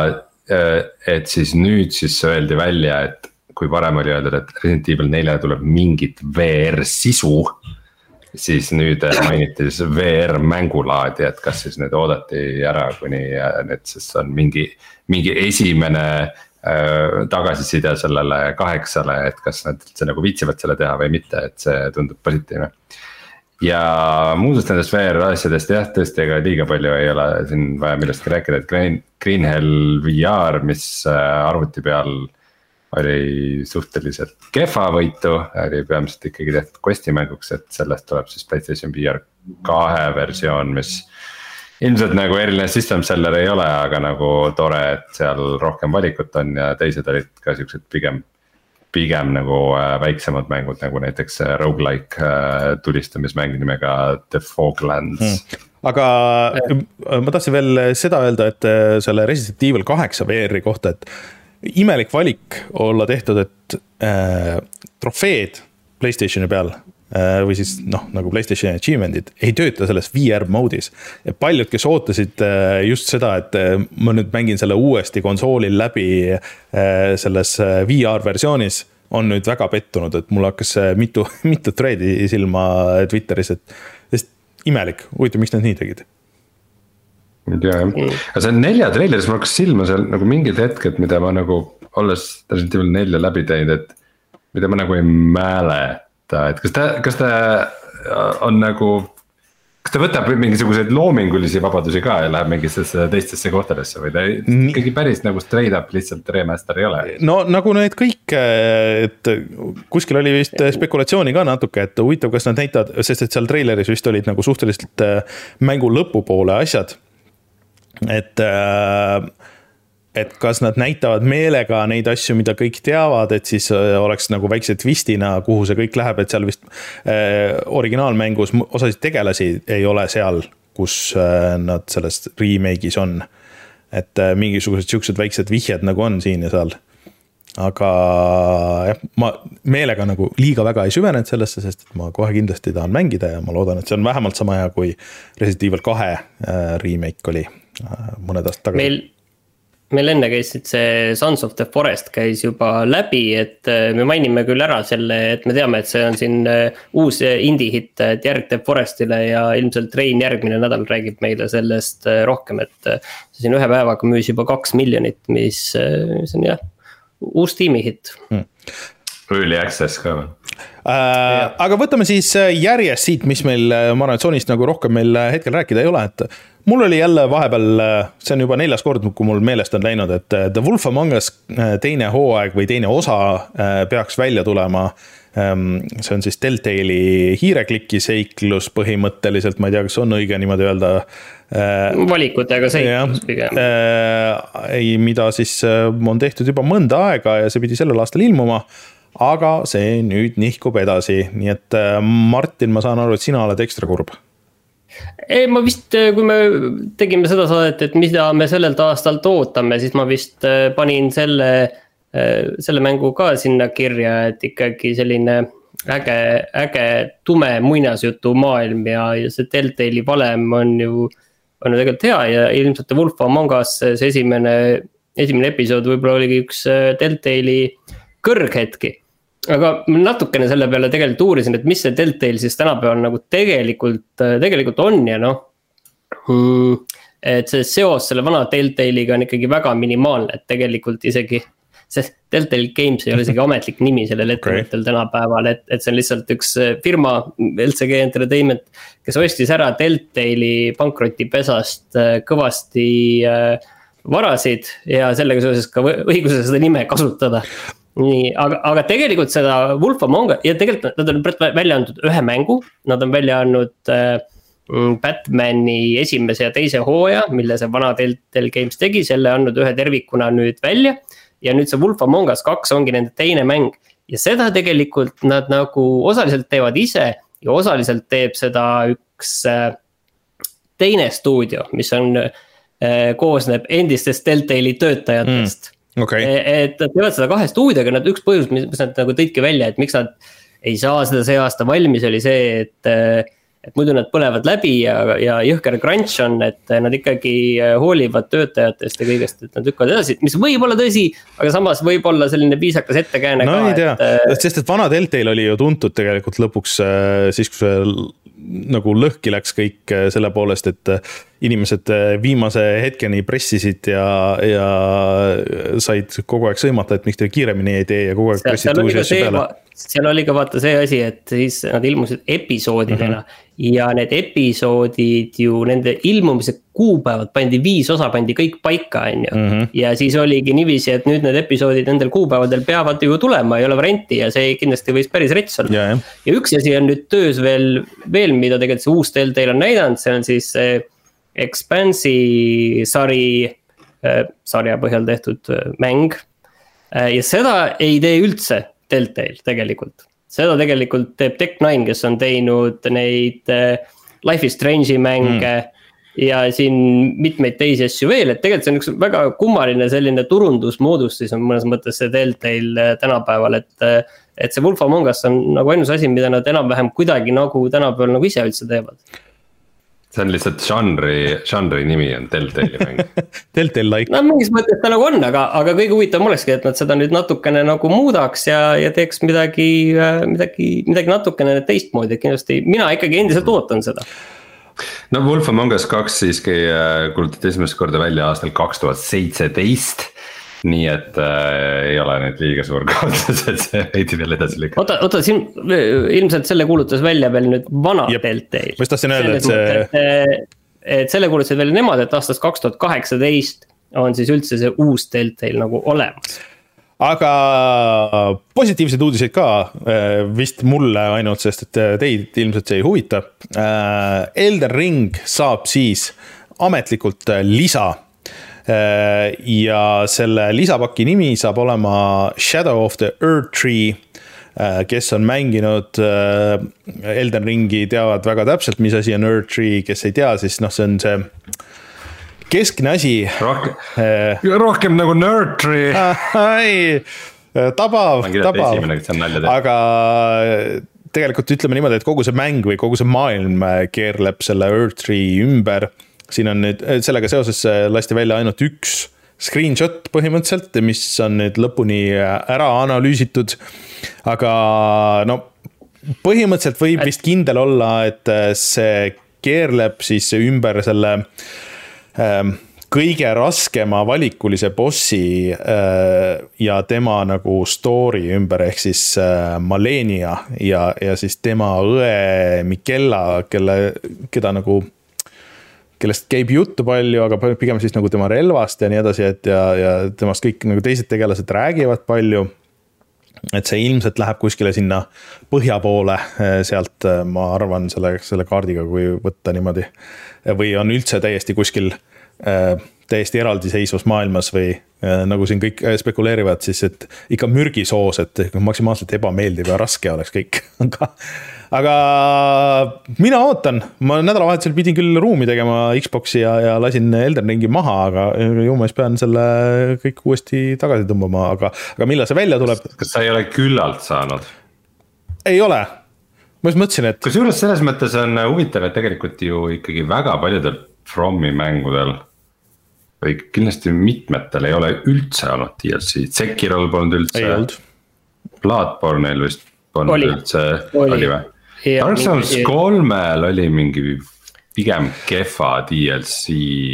Speaker 3: et siis nüüd siis öeldi välja, et kui varem oli öeldud, et Resident Evil neli tuleb mingit V R sisu, siis nüüd mainiti siis V R mängulaadi, et kas siis need oodati ära, kuni need siis on mingi, mingi esimene äh, tagasiside sellele kaheksale, et kas nad see nagu viitsivad selle teha või mitte, et see tundub positiivne. Ja muudest nendest V R asjadest jah, tõesti ega liiga palju ei ole siin vaja millestki rääkida, et Green, Green Hell V R, mis arvuti peal oli suhteliselt kehva võitu, oli peamiselt ikkagi tehtud Questi mänguks, et sellest tuleb siis PlayStation V R kahe versioon, mis ilmselt nagu eriline system seller ei ole, aga nagu tore, et seal rohkem valikut on ja teised olid ka siuksed pigem, pigem nagu väiksemad mängud, nagu näiteks roguelike tulistamismäng nimega The Foglands hmm.
Speaker 1: Aga ma tahtsin veel seda öelda, et selle Resident Evil kaheksa V R-i kohta, et imelik valik olla tehtud, et äh, trofeed PlayStationi peal äh, või siis noh, nagu PlayStationi achievement'id ei tööta selles V R moodis. Ja paljud, kes ootasid äh, just seda, et äh, ma nüüd mängin selle uuesti konsoolil läbi äh, selles äh, V R versioonis, on nüüd väga pettunud, et mul hakkas äh, mitu, mitu threadi silma Twitteris, et sest imelik, huvitav, miks nad nii tegid?
Speaker 3: Ja, aga see on nelja treileris, mul hakkas silma seal nagu mingid hetked, mida ma nagu olles Resident Evil nelja läbi teinud, et mida ma nagu ei mäleta, et kas ta, kas ta on nagu, kas ta võtab mingisuguseid loomingulisi vabadusi ka ja läheb mingitesse teistesse kohtadesse või ta ikkagi päris nagu straight up lihtsalt remaster ei ole?
Speaker 1: No nagu need kõik, et kuskil oli vist spekulatsiooni ka natuke, et huvitav, kas nad näitavad, sest et seal treileris vist olid nagu suhteliselt mängu lõpupoole asjad, et et kas nad näitavad meelega neid asju, mida kõik teavad, et siis oleks nagu väikse twistina, kuhu see kõik läheb, et seal vist äh, originaalmängus osasid tegelasi ei ole seal, kus äh, nad selles remake'is on. Et äh, mingisugused siuksed väiksed vihjed nagu on siin ja seal. Aga jah, ma meelega nagu liiga väga ei süvenenud sellesse, sest ma kohe kindlasti tahan mängida ja ma loodan, et see on vähemalt sama hea kui Resident Evil kahe äh, remake oli äh, mõned aastad tagasi. Meil
Speaker 2: meil enne käisid see Sons of the Forest käis juba läbi, et me mainime küll ära selle, et me teame, et see on siin uus indie hit, et järg teeb Forestile ja ilmselt Rein järgmine nädal räägib meile sellest rohkem, et see siin ühe päevaga müüs juba kaks miljonit, mis, mis on jah, uus tiimi hit.
Speaker 3: Hmm. Early access ka või?
Speaker 1: Äh, aga võtame siis järjest siit, mis meil, ma arvan, et Sonist nagu rohkem meil hetkel rääkida ei ole, et mul oli jälle vahepeal, see on juba neljas kord, kui mul meelest on läinud, et The Wolf Among Us teine hooaeg või teine osa peaks välja tulema. See on siis Telltale'i hiireklikki seiklus põhimõtteliselt, ma ei tea, kas on õige niimoodi öelda.
Speaker 2: Valikutega seiklus pigem.
Speaker 1: Ei, mida siis on tehtud juba mõnda aega ja see pidi sellel aastal ilmuma. Aga see nüüd nihkub edasi, nii et Martin, ma saan aru, et sina oled ekstra kurb.
Speaker 2: Ei, ma vist, kui me tegime seda saadet, et mida me sellelt aastalt ootame, siis ma vist panin selle, selle mängu ka sinna kirja, et ikkagi selline äge, äge tume muinasjutu maailm ja, ja see Telltale'i valem on ju, on ju tegelikult hea ja ilmselt The Wolf Among Us, see esimene, esimene episood võib-olla oligi üks Telltale'i kõrghetki. Aga natukene selle peale tegelikult uurisin, et mis see Telltale siis tänapäeval nagu tegelikult, tegelikult on ja noh, et see seos selle vana Telltale'iga on ikkagi väga minimaalne, et tegelikult isegi see Telltale Games ei ole isegi ametlik nimi sellel ettevõttel tänapäeval, et, et see on lihtsalt üks firma, L C G Entertainment, kes ostis ära Telltale'i pankrotipesast kõvasti varasid ja sellega seoses ka õiguse seda nime kasutada. Nii, aga, aga tegelikult seda Wolf Among Us ja tegelikult nad on välja andnud ühe mängu, nad on välja andnud äh, Batmani esimese ja teise hooaja, mille see vana Telltale Games tegi, selle andnud ühe tervikuna nüüd välja ja nüüd see Wolf Among Us kaks ongi nende teine mäng ja seda tegelikult nad nagu osaliselt teevad ise ja osaliselt teeb seda üks äh, teine stuudio, mis on äh, koosneb endistest Telltale'i töötajatest mm.
Speaker 1: Okay.
Speaker 2: Et nad teevad seda kahe stuudioga, nad üks põhjus, mis nad nagu tõidki välja, et miks nad ei saa seda see aasta valmis, oli see, et, et muidu nad põlevad läbi ja, ja jõhker crunch on, et nad ikkagi hoolivad töötajatest ja kõigest, et nad lükkavad edasi, mis võib olla tõsi, aga samas võib olla selline viisakas ettekääne
Speaker 1: no, ka. No ei tea,
Speaker 2: et,
Speaker 1: sest et vana Telltale oli ju tuntud tegelikult lõpuks siis, kui see nagu lõhki läks kõik selle poolest, et inimesed viimase hetkeni pressisid ja, ja said kogu aeg sõimata, et miks te kiiremini ei tee ja kogu aeg pressid uusi asju peale.
Speaker 2: Seal oli ka vaata see asi, et siis nad ilmusid episoodidena mm-hmm. ja need episoodid ju, nende ilmumise kuupäevad pandi viis osa, pandi kõik paika, on ju. Mm-hmm. Ja siis oligi niiviisi, et nüüd need episoodid nendel kuupäevadel peavad ju tulema, ei ole varianti ja see kindlasti võis päris rets olla. Ja, ja. ja üks asi on nüüd töös veel, veel, mida tegelikult see uus Telltale on näidanud, see on siis Expanse'i sari, sarja põhjal tehtud mäng ja seda ei tee üldse Telltale tegelikult. Seda tegelikult teeb Tech nine, kes on teinud neid Life is Strange'i mänge mm. ja siin mitmeid teisi asju veel, et tegelikult see on üks väga kummaline selline turundusmoodus, siis on mõnes mõttes see Telltale tänapäeval, et, et see Wolf Among Us on nagu ainus asi, mida nad enam-vähem kuidagi nagu tänapäeval nagu ise üldse teevad.
Speaker 3: See on lihtsalt žanri, žanri nimi on Telltale'i mäng.
Speaker 1: Telltale like.
Speaker 2: No mingis mõttes ta nagu on, aga, aga kõige huvitav olekski, et nad seda nüüd natukene nagu muudaks ja, ja teeks midagi, midagi, midagi natukene teistmoodi, et kindlasti mina ikkagi endiselt ootan seda.
Speaker 3: No Wolf Among Us kaks siiski kuulutati esimest korda välja aastal kaks tuhat seitseteist nii et äh, ei ole nüüd liiga suur kaotus, et see veidi veel edasi lükata.
Speaker 2: oota, oota, siin ilmselt selle kuulutas välja veel nüüd vana
Speaker 1: Jep.
Speaker 2: Telltale.
Speaker 1: Ma just tahtsin öelda, et see...
Speaker 2: Et, et selle kuulutasid välja nemad, et aastast kaks tuhat kaheksateist on siis üldse see uus Telltale nagu olemas.
Speaker 1: Aga positiivsed uudiseid ka, vist mulle ainult, sest et teid ilmselt see ei huvita. Elden Ring saab siis ametlikult lisa. Ja selle lisapaki nimi saab olema Shadow of the Erdtree, kes on mänginud Elden Ringi, teavad väga täpselt, mis asi on Erdtree, kes ei tea, siis noh, see on see keskne asi.
Speaker 3: Rohkem, äh, rohkem nagu Nerdtree.
Speaker 1: Tabav, tabav. Aga tegelikult ütleme niimoodi, et kogu see mäng või kogu see maailm keerleb selle Erdtree ümber. Siin on nüüd, sellega seoses lasti välja ainult üks screenshot põhimõtteliselt, mis on nüüd lõpuni ära analüüsitud. Aga no põhimõtteliselt võib vist kindel olla, et see keerleb siis ümber selle kõige raskema valikulise bossi ja tema nagu story ümber, ehk siis Malenia ja, ja siis tema õe Mikella, kelle, keda nagu, kellest käib juttu palju, aga pigem siis nagu tema relvast ja nii edasi, et ja, ja temast kõik nagu teised tegelased räägivad palju. Et see ilmselt läheb kuskile sinna põhja poole sealt, ma arvan, selle, selle kaardiga, kui võtta niimoodi. Või on üldse täiesti kuskil täiesti eraldiseisvas maailmas või nagu siin kõik spekuleerivad, siis et ikka mürgisoos, et maksimaalselt ebameeldiv ja raske oleks kõik. aga, aga mina ootan, ma nädalavahetusel pidin küll ruumi tegema Xboxi ja, ja lasin Elden Ringi maha, aga juumes pean selle kõik uuesti tagasi tõmbama, aga, aga millal see välja tuleb?
Speaker 3: Kas sa ei ole küllalt saanud?
Speaker 1: Ei ole. Ma just mõtlesin, et...
Speaker 3: Kusjuures selles mõttes on huvitav, et tegelikult ju ikkagi väga paljudel Fromi mängudel või kindlasti mitmetel ei ole üldse olnud D L C. Sekirol polnud üldse. Bloodborne'il vist polnud oli. Üldse. Oli, oli või? Dark Souls kolmel oli mingi pigem kefa D L C.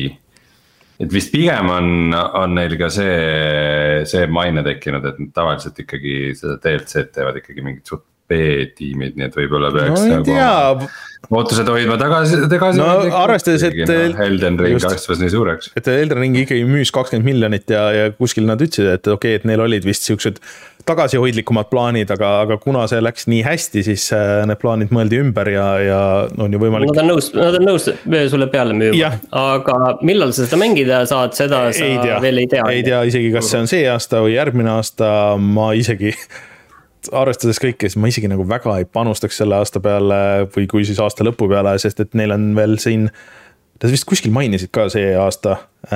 Speaker 3: Et vist pigem on, on neil ka see, see maine tekkinud, et tavaliselt ikkagi seda D L C teevad ikkagi mingid suht B-tiimid, nii et võib-olla peaks no, nagu ootused hoidma tagasi, tagasi
Speaker 1: no arvestades, et
Speaker 3: no, Elden Ring kasvas nii suureks.
Speaker 1: Et Elden Ring ikkagi müüs kakskümmend miljonit ja, ja kuskil nad ütlesid, et okei, et neil olid vist siuksed tagasihoidlikumad plaanid, aga, aga kuna see läks nii hästi, siis need plaanid mõeldi ümber ja, ja on ju võimalik.
Speaker 2: Nad on nõus, nad on nõus sulle peale müüma, aga millal sa seda mängida saad, seda sa ei tea. Veel ei tea.
Speaker 1: Ei tea isegi, kas see on see aasta või järgmine aasta, ma isegi... arvestades kõike, siis ma isegi nagu väga ei panustaks selle aasta peale või kui siis aasta lõpu peale, sest et neil on veel siin, ta vist kuskil mainisid ka see aasta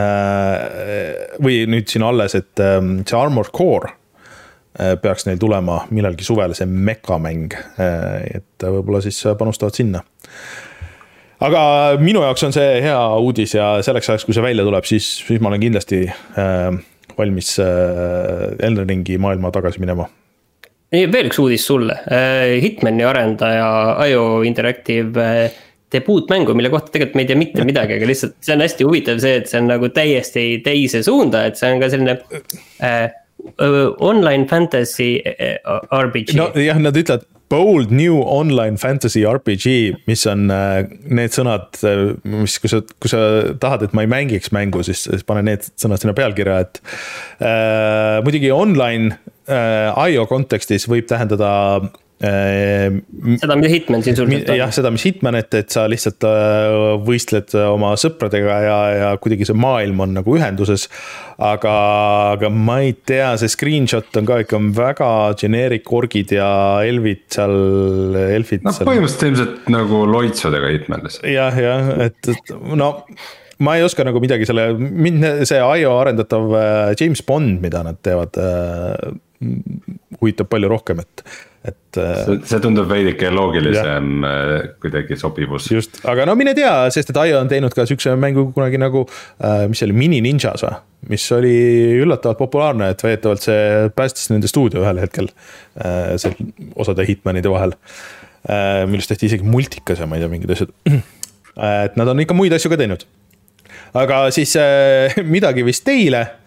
Speaker 1: või nüüd siin alles, et see Armored Core peaks neil tulema millalgi suvel, see mekamäng, et võib-olla siis panustavad sinna. Aga minu jaoks on see hea uudis ja selleks ajaks, kui see välja tuleb, siis, siis ma olen kindlasti valmis Elden Ringi maailma tagasi minema.
Speaker 2: Veel üks uudis sulle, Hitmani arendaja I O Interactive debuutmängu, mille kohta tegelikult me ei tea mitte midagi, aga lihtsalt see on hästi huvitav see, et see on nagu täiesti teise suunda, et see on ka selline äh, online fantasy R P G.
Speaker 1: No jah, nad ütlevad bold new online fantasy R P G, mis on äh, need sõnad, mis kui sa, kui sa tahad, et ma ei mängiks mängu, siis, siis pane need sõnad sinna pealkirja, et äh, muidugi online I O kontekstis võib tähendada äh,
Speaker 2: seda, mida Hitman siin sul
Speaker 1: jah, seda, mis Hitman, et, et sa lihtsalt äh, võistled oma sõpradega ja, ja kuidagi see maailm on nagu ühenduses, aga, aga ma ei tea, see screenshot on ka ikka väga generic orgid ja elvid seal, elfid
Speaker 3: no põhimõtteliselt ilmselt nagu loitsudega Hitman
Speaker 1: jah, jah, et, et no ma ei oska nagu midagi selle, see I O arendatav James Bond, mida nad teevad, huvitab palju rohkem, et, et
Speaker 3: see, see tundub veidike loogilisem jah. Kuidagi sobivus.
Speaker 1: Just, aga no mine tea, sest et I O on teinud ka sükse mängu kunagi nagu, mis oli Mini Ninjas, mis oli üllatavalt populaarne, et veetavalt see päästis nende stuudio ühel hetkel seal osade Hitmanide vahel, millest tehti isegi multikas ja ma ei tea, mingid asjad. Et nad on ikka muid asju ka teinud. Aga siis midagi vist teile.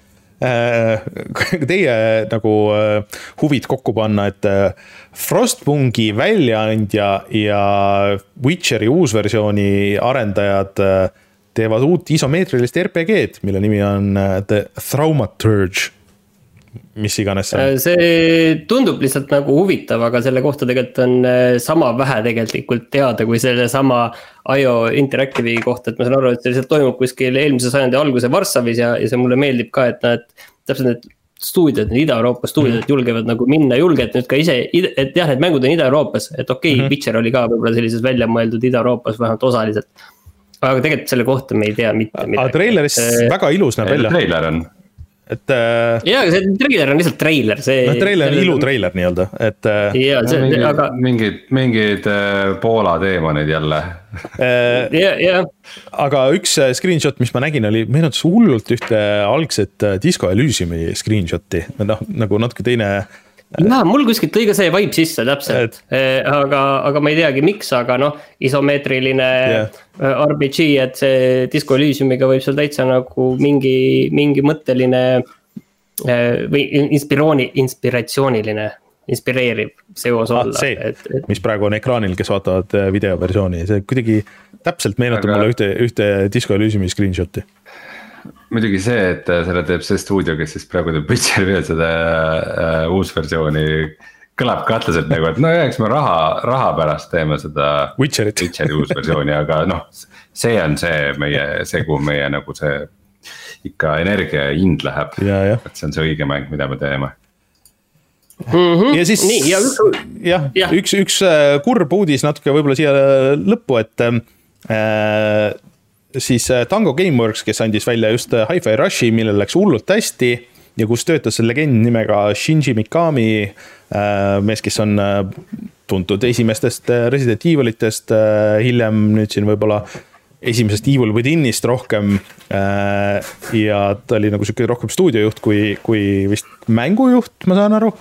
Speaker 1: teie nagu huvid kokku panna, et Frostpungi väljaandja ja Witcheri uusversiooni arendajad teevad uut isomeetrilist R P G-d, mille nimi on The Thaumaturge, mis iganes see on.
Speaker 2: See tundub lihtsalt nagu huvitav, aga selle kohta tegelikult on sama vähe tegelikult teada kui selle sama I O Interactive'i kohta, et ma saan aru, et see lihtsalt toimub kuskil eelmise sajandi alguse Varssavis ja, ja see mulle meeldib ka, et nad täpselt need stuudiod, need Ida-Euroopa stuudiod mm. julgevad nagu minna julgelt nüüd ka ise, et jah, need mängud on Ida-Euroopas, et okei, okay, mm-hmm. Witcher oli ka võib-olla sellises välja mõeldud Ida-Euroopas vähemalt osaliselt. Aga tegelikult selle kohta me ei tea mitte midagi.
Speaker 1: Aga traileris äh, väga ilus näeb välja.
Speaker 3: Trailer on.
Speaker 1: Et, äh,
Speaker 2: jaa, see trailer on lihtsalt trailer. See,
Speaker 1: no trailer on ilu trailer nii-öelda. Et, äh,
Speaker 2: jaa, see,
Speaker 3: mingi,
Speaker 2: aga...
Speaker 3: Mingid, mingid äh, Poola teemonid jälle.
Speaker 2: äh, ja, ja.
Speaker 1: Aga üks screenshot, mis ma nägin, oli meenutas hullult ühte algset Disco Elysiumi screenshoti. No, nagu natuke teine...
Speaker 2: Jaa, mul kuskilt lõi ka see vibe sisse täpselt, et... aga, aga ma ei teagi miks, aga noh, isomeetriline yeah. R P G, et see Disco Elysiumiga võib seal täitsa nagu mingi, mingi mõtteline või inspirooni, inspiratsiooniline, inspireeriv seos olla.
Speaker 1: Ah, see,
Speaker 2: et, et...
Speaker 1: mis praegu on ekraanil, kes vaatavad videoversiooni, see kuidagi täpselt meenutab aga... mulle ühte, ühte Disco Elysiumi screenshoti.
Speaker 3: Muidugi see, et selle teeb see stuudio, kes siis praegu teeb Witcheri veel seda uh, uus versiooni, kõlab katlaselt nagu, et no jah, eks me raha, raha pärast teeme seda
Speaker 1: Witcherit.
Speaker 3: Witcheri uus versiooni, aga noh, see on see meie, see kuhu meie nagu see ikka energia hind läheb,
Speaker 1: ja, ja.
Speaker 3: Et see on see õige mäng, mida me teeme.
Speaker 2: Mm-hmm.
Speaker 1: Ja siis,
Speaker 2: Nii, ja,
Speaker 1: jah, ja. üks, üks kurb uudis natuke võib-olla siia lõppu, et äh, siis Tango Gameworks, kes andis välja just Hi-Fi Rushi, millel läks hullult hästi ja kus töötas see legend nimega Shinji Mikami, mees, kes on tuntud esimestest Resident Evilitest, hiljem nüüd siin võib-olla esimesest Evil Withinist rohkem ja ta oli nagu siuke rohkem stuudiojuht kui, kui vist mängujuht, ma saan aru.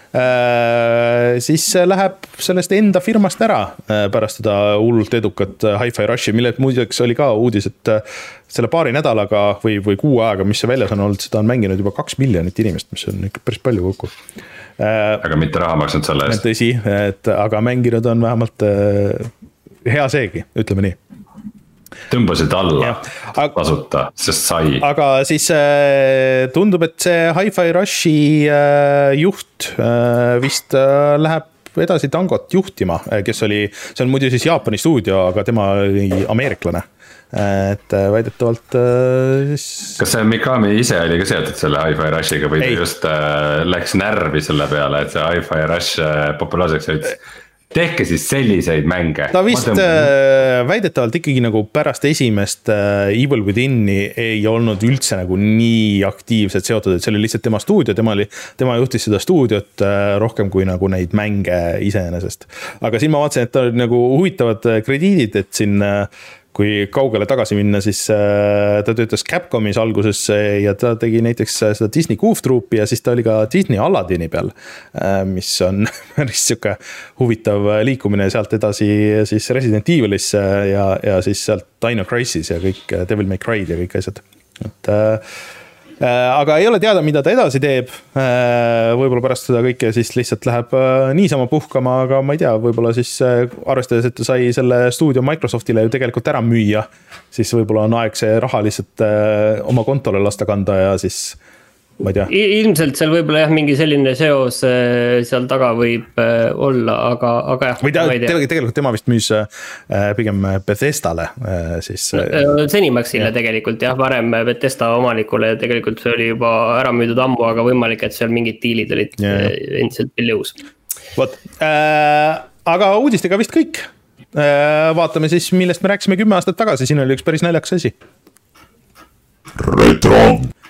Speaker 1: Siis läheb sellest enda firmast ära pärast seda hullult edukat Hi-Fi Rushi, mille muideks oli ka uudis, et selle paari nädalaga või, või kuu aega, mis see väljas on olnud, seda on mänginud juba kaks miljonit inimest, mis on ikka päris palju kokku.
Speaker 3: Aga mitte raha maksnud selle eest.
Speaker 1: Tõsi, et, aga mänginud on vähemalt hea seegi, ütleme nii.
Speaker 3: Tõmbasid alla aga, tasuta, sest sai.
Speaker 1: Aga siis tundub, et see Hi-Fi Rushi juht vist läheb edasi Tangot juhtima, kes oli, see on muidu siis Jaapani stuudio, aga tema oli ameeriklane. Et väidetavalt siis...
Speaker 3: Kas see Mikami ise oli ka seotud selle Hi-Fi Rushiga või ta just läks närvi selle peale, et see Hi-Fi Rush populaarseks ütles? Tehke siis selliseid mänge.
Speaker 1: Ta vist äh, väidetavalt ikkagi nagu pärast esimest äh, Evil Withini ei olnud üldse nagu nii aktiivselt seotud, et see oli lihtsalt tema stuudio, tema, oli, tema juhtis seda stuudiot äh, rohkem kui nagu neid mänge iseenesest. Aga siin ma vaatasin, et ta oli nagu huvitavad krediidid, et siin äh, kui kaugele tagasi minna, siis äh, ta töötas Capcomis alguses ja ta tegi näiteks seda Disney Goof Troopi ja siis ta oli ka Disney Aladdini peal, äh, mis on päris siuke huvitav liikumine sealt edasi siis Resident Evilisse ja, ja siis sealt Dino Crisis ja kõik Devil May Cry ja kõik asjad. Et, äh, aga ei ole teada, mida ta edasi teeb, võib-olla pärast seda kõike siis lihtsalt läheb niisama puhkama, aga ma ei tea, võib-olla siis arvestades, et ta sai selle stuudio Microsoftile ju tegelikult ära müüa, siis võib-olla on aeg see raha lihtsalt oma kontole lasta kanda ja siis ma ei tea.
Speaker 2: Ilmselt seal võib-olla jah, mingi selline seos seal taga võib olla, aga, aga jah.
Speaker 1: Või ta, tegelikult tema vist müüs pigem Bethesdale siis.
Speaker 2: Zenimaxile tegelikult jah, varem Bethesda omanikule tegelikult see oli juba ära müüdud ammu, aga võimalik, et seal mingid diilid olid yeah. endiselt veel jõus.
Speaker 1: Vot, äh, aga uudistega vist kõik. Äh, vaatame siis, millest me rääkisime kümme aastat tagasi, siin oli üks päris naljakas asi. Retro!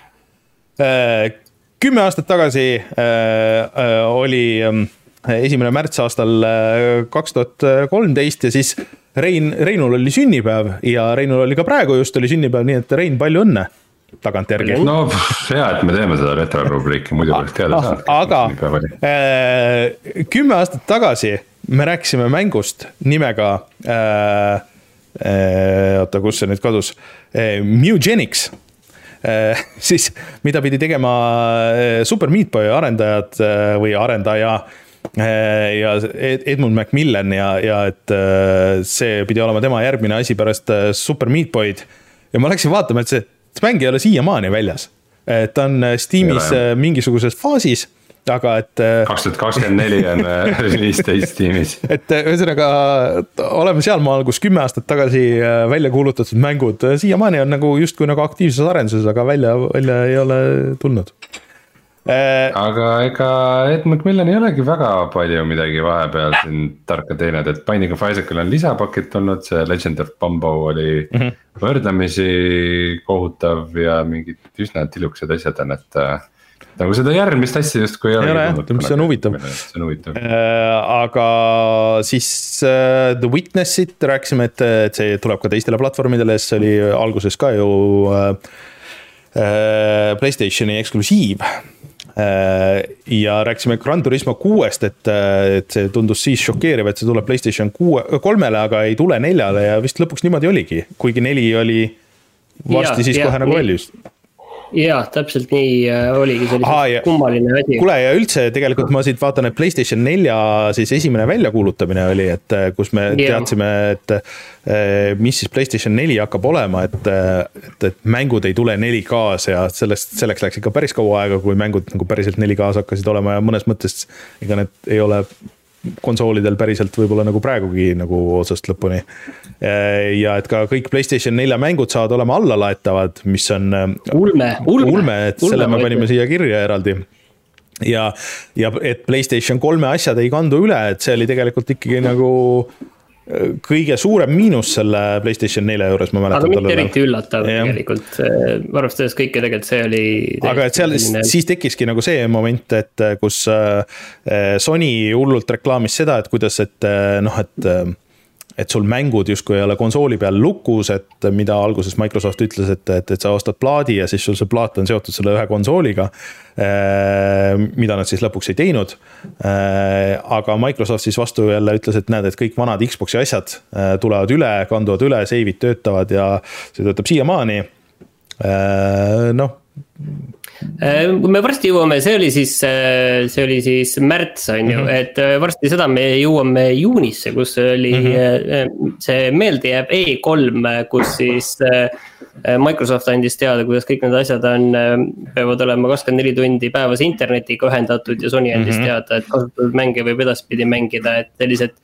Speaker 1: Kümme aastat tagasi äh, oli esimene märts aastal kaks tuhat kolmteist ja siis Rein, Reinul oli sünnipäev ja Reinul oli ka praegu just oli sünnipäev, nii et Rein, palju õnne tagantjärgi.
Speaker 3: No hea, et me teeme seda retro-rubriiki, muidu võiks teada
Speaker 1: ah, saada. Aga äh, kümme aastat tagasi me rääkisime mängust nimega äh, äh, oota, kus see nüüd kadus äh, Mugenics. siis mida pidi tegema Super Meat Boy arendajad või arendaja ja Edmund Macmillan ja, ja et see pidi olema tema järgmine asi pärast Super Meat Boy'd ja ma läksin vaatama, et see, see mäng ei ole siiamaani väljas. Ta on Steamis mingisuguses faasis, aga et
Speaker 3: kaks tuhat kakskümmend neli on release date Steamis.
Speaker 1: Et ühesõnaga oleme seal maal, kus kümme aastat tagasi välja kuulutatud mängud siiamaani on nagu justkui nagu aktiivses arenduses, aga välja, välja ei ole tulnud.
Speaker 3: Aga ega Ed McMillan ei olegi väga palju midagi vahepeal siin tarka teinud, et Binding of Isaacil on lisapakett olnud, see Legend of Bumbo oli mm -hmm. võrdlemisi kohutav ja mingid üsna tilukesed asjad on, et nagu seda järgmist asja just kui ei ole
Speaker 1: tulnud. See on huvitav.
Speaker 3: See on huvitav.
Speaker 1: Aga siis The Witnessit rääkisime, et see tuleb ka teistele platvormidele, see oli alguses ka ju PlayStationi eksklusiiv. Ja rääkisime Gran Turismo kuuest, et, et see tundus siis šokeeriv, et see tuleb PlayStation kolmele, aga ei tule neljale ja vist lõpuks niimoodi oligi, kuigi neli oli varsti ja, siis ja, kohe nagu valjus.
Speaker 2: Jaa, täpselt nii oligi selline kummaline asi.
Speaker 1: Kule ja üldse tegelikult ma siit vaatan, et PlayStation nelja siis esimene väljakuulutamine oli, et kus me yeah. teadsime, et mis siis PlayStation neli hakkab olema, et, et, et mängud ei tule neli K-s ja sellest, selleks läks ikka päris kaua aega, kui mängud nagu päriselt neli K-s hakkasid olema ja mõnes mõttes ega need ei ole konsoolidel päriselt võib-olla nagu praegugi nagu otsast lõpuni. Ja et ka kõik PlayStation nelja mängud saavad olema allalaetavad, mis on
Speaker 2: ulme, ulme,
Speaker 1: ulme et ulme selle me panime siia kirja eraldi. Ja, ja et PlayStation kolme asjad ei kandu üle, et see oli tegelikult ikkagi nagu kõige suurem miinus selle PlayStation nelja juures, ma mäletan.
Speaker 2: Aga mitte eriti üllatav ja. Tegelikult, arvestades kõike tegelikult see oli...
Speaker 1: Aga et seal selline... siis tekkiski nagu see moment, et kus Sony hullult reklaamis seda, et kuidas, et noh, et et sul mängud justkui ei ole konsooli peal lukus, et mida alguses Microsoft ütles, et, et, et sa ostad plaadi ja siis sul see plaat on seotud selle ühe konsooliga, mida nad siis lõpuks ei teinud. Aga Microsoft siis vastu jälle ütles, et näed, et kõik vanad Xboxi asjad tulevad üle, kanduvad üle, seivid töötavad ja see töötab siiamaani. Noh,
Speaker 2: kui me varsti jõuame, see oli siis, see oli siis märts on ju, mm-hmm. et varsti seda me jõuame juunisse, kus oli mm-hmm. see meelde jääb E kolm, kus siis Microsoft andis teada, kuidas kõik need asjad on, peavad olema kakskümmend neli tundi päevas internetiga ühendatud ja Sony andis mm-hmm. teada, et kasutatud mänge võib edaspidi mängida, et sellised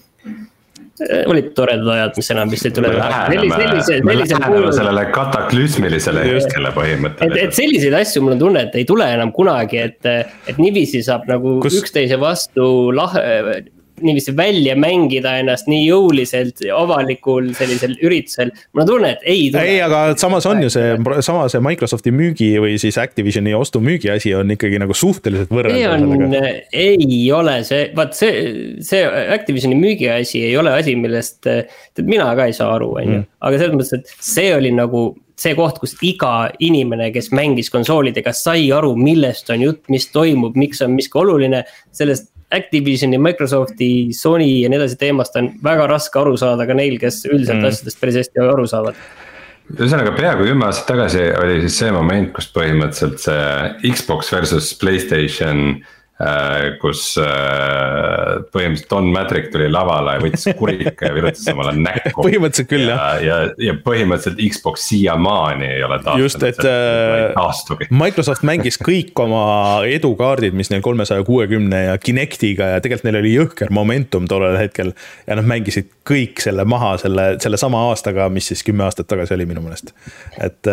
Speaker 2: olid toredad ajad, mis enam vist ei tule.
Speaker 3: Me läheneme sellele kataklüsmilisele hetkele põhimõtteliselt.
Speaker 2: Et, et selliseid asju mul on tunne, et ei tule enam kunagi, et, et niiviisi saab nagu Kus... üksteise vastu lahe, niiviisi välja mängida ennast nii jõuliselt avalikul sellisel üritusel. Mul on tunne, et ei tule.
Speaker 1: Ei, aga samas on ju see, sama see Microsofti müügi või siis Activisioni ostu müügi asi on ikkagi nagu suhteliselt võrreldav.
Speaker 2: Ei ole see, vaat see, see Activisioni müügi asi ei ole asi, millest mina ka ei saa aru, mm. aga selles mõttes, et see oli nagu see koht, kus iga inimene, kes mängis konsoolidega, sai aru, millest on jutt, mis toimub, miks on miski oluline, sellest Activisioni, Microsofti, Sony ja nii edasi teemast on väga raske aru saada ka neil, kes üldiselt mm. asjadest päris hästi aru saavad.
Speaker 3: Ühesõnaga peaaegu kümme aastat tagasi oli siis see moment, kus põhimõtteliselt see Xbox versus PlayStation, kus põhimõtteliselt Don Matrick tuli lavale ja võttis kurika ja virutas omale näkku.
Speaker 1: Põhimõtteliselt küll,
Speaker 3: ja, ja, ja põhimõtteliselt Xbox siiamaani ei ole taastunud.
Speaker 1: Just, et Microsoft mängis kõik oma edukaardid, mis neil kolmesaja kuuekümne ja Kinectiga ja tegelikult neil oli jõhker momentum tollel hetkel ja nad mängisid kõik selle maha selle, selle sama aastaga, mis siis kümme aastat tagasi oli minu mõnest. Et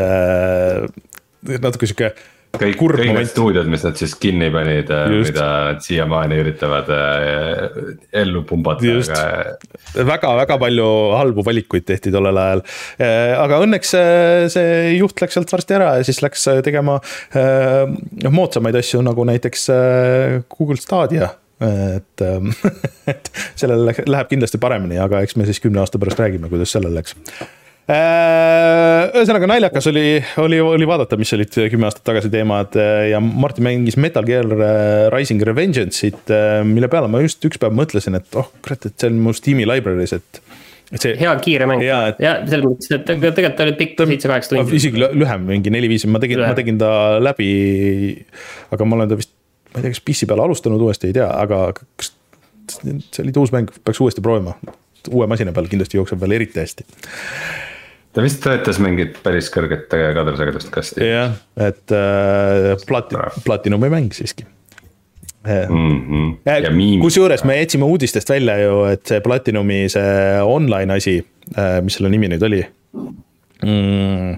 Speaker 1: natuke siuke
Speaker 3: kõik, kõik need stuudiod, mis nad siis kinni panid, mida nad siiamaani üritavad ellu pumbata. Aga...
Speaker 1: väga-väga palju halbu valikuid tehti tollel ajal. Aga õnneks see juht läks sealt varsti ära ja siis läks tegema moodsamaid asju, nagu näiteks Google Stadia. Et, et sellel läheb kindlasti paremini, aga eks me siis kümne aasta pärast räägime, kuidas sellel läks. Ühesõnaga naljakas oli, oli, oli vaadata, mis olid kümme aastat tagasi teemad ja Martin mängis Metal Gear Rising Revengeance'it, mille peale ma just üks päev mõtlesin, et oh, kurat, et see on mu Steam'i library's, et
Speaker 2: see, hea kiire mäng ja, et, ja selles mõttes, et tegelikult ta oli pikk seitse kaheksa tundi.
Speaker 1: Isegi lühem, mingi neli viis, ma tegin, ma tegin ta läbi, aga ma olen ta vist, ma ei tea, kas P C peale alustanud uuesti, ei tea, aga see oli uus mäng, peaks uuesti proovima. Uue masina peal kindlasti jookseb veel eriti hästi.
Speaker 3: Ta vist töötas mingit päris kõrget kadrsagedust kasti.
Speaker 1: Jah, et äh, plati, platinumi mäng siiski.
Speaker 3: Mm-hmm.
Speaker 1: Kus juures me jätsime uudistest välja ju, et see Platinumi see online asi, mis selle nimi nüüd oli mm,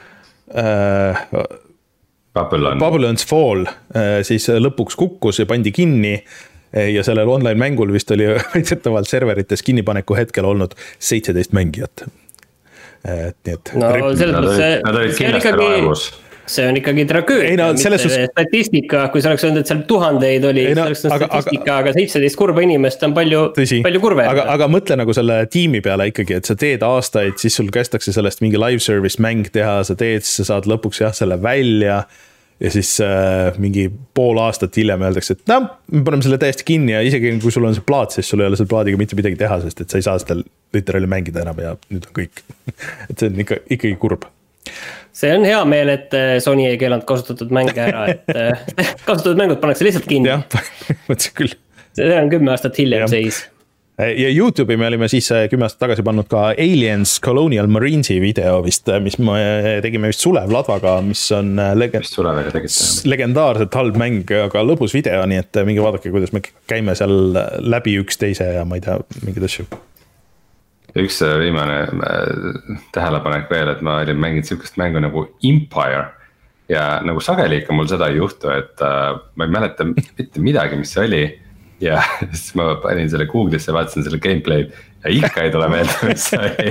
Speaker 1: äh,
Speaker 3: Babylon.
Speaker 1: Babylon's Fall siis lõpuks kukkus ja pandi kinni ja sellel online mängul vist oli väidetavalt serverites kinnipaneku hetkel olnud seitseteist mängijat. Et, nii et
Speaker 2: no selles mõttes
Speaker 3: nad olid kindlasti raevus.
Speaker 2: See on ikkagi tragöödia, no, mitte sus... statistika, kui sa oleks öelnud, et seal tuhandeid oli, ei, no, see oleks aga, statistika, aga, aga seitseteist kurba inimest on palju, palju kurve.
Speaker 1: Aga, aga mõtle nagu selle tiimi peale ikkagi, et sa teed aastaid, siis sul kästakse sellest mingi live service mäng teha, sa teed, sa saad lõpuks jah selle välja ja siis äh, mingi pool aastat hiljem öeldakse, et no, me paneme selle täiesti kinni ja isegi kui sul on see plaat, siis sul ei ole selle plaadiga mitte midagi teha, sest et sa ei saa seda literaali mängida enam ja nüüd on kõik. Et see on ikka, ikkagi kurb.
Speaker 2: See on hea meel, et Sony ei keelanud kasutatud mänge ära, et kasutatud mängud pannakse lihtsalt kinni.
Speaker 1: Jah, mõtlesin küll.
Speaker 2: See on kümme aastat hiljem seis.
Speaker 1: Ja YouTube'i me olime siis kümme aastat tagasi pannud ka Aliens Colonial Marinesi video vist, mis me tegime vist Sulev Ladvaga, mis on legend... legendaarselt halb mäng, aga lõbus video, nii et mingi vaadake, kuidas me käime seal läbi üksteise ja ma ei tea, mingid asju.
Speaker 3: Üks viimane tähelepanek veel, et ma olin mänginud sellist mängu nagu Empire ja nagu sageli ikka mul seda ei juhtu, et uh, ma ei mäleta mitte midagi, mis see oli ja siis ma panin selle Google'isse, vaatasin selle gameplay ja ikka ei tule meelde, mis see oli.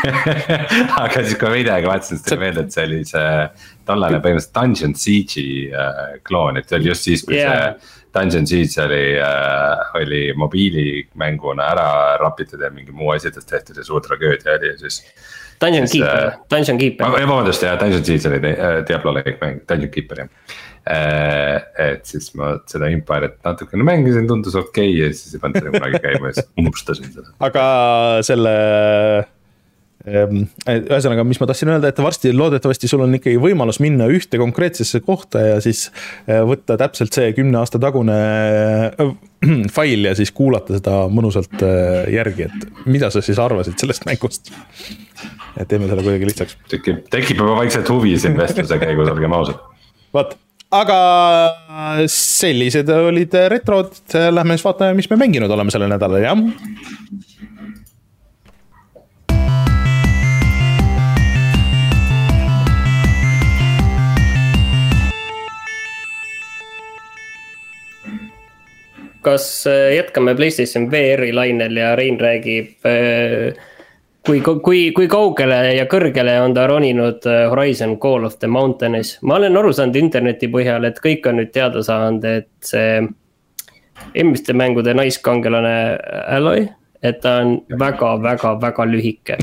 Speaker 3: Aga siis kui videoga vaatasin, siis tuli meelde, et see oli see tollane põhimõtteliselt Dungeon Siege'i uh, kloon, et see oli just siis, kui yeah. see Dungeon Siege oli, äh, oli mobiilimänguna ära rapitud ja mingi muu asjadest tehtud ja suur tragöödia oli ja siis
Speaker 2: Dungeon siis, Keeper, äh, Dungeon Keeper.
Speaker 3: Ma, vabandust, jah, Dungeon Siege oli äh, Diablo-like mäng, Dungeon Keeper, jah. Äh, et siis ma seda Empire'it natukene mängisin, tundus okei okay, ja siis ei pannud selle kunagi käima ja siis unustasin seda.
Speaker 1: Aga selle... Ühesõnaga, mis ma tahtsin öelda, et varsti loodetavasti sul on ikkagi võimalus minna ühte konkreetsesse kohta ja siis võtta täpselt see kümne aasta tagune fail ja siis kuulata seda mõnusalt järgi, et mida sa siis arvasid sellest mängust. Et teeme selle kuidagi lihtsaks.
Speaker 3: Tekib, tekib juba vaikselt huvi siin vestluse käigus, olgem ausad.
Speaker 1: Vaat, aga sellised olid retrod, lähme siis vaatame, mis me mänginud oleme selle nädala, jah?
Speaker 2: Kas jätkame PlayStation V R-i lainel ja Rein räägib, kui, kui, kui kaugele ja kõrgele on ta roninud Horizon Call of the Mountains. Ma olen aru saanud interneti põhjal, et kõik on nüüd teada saanud, et see eelmiste mängude naiskangelane Aloy, et ta on väga, väga, väga lühike.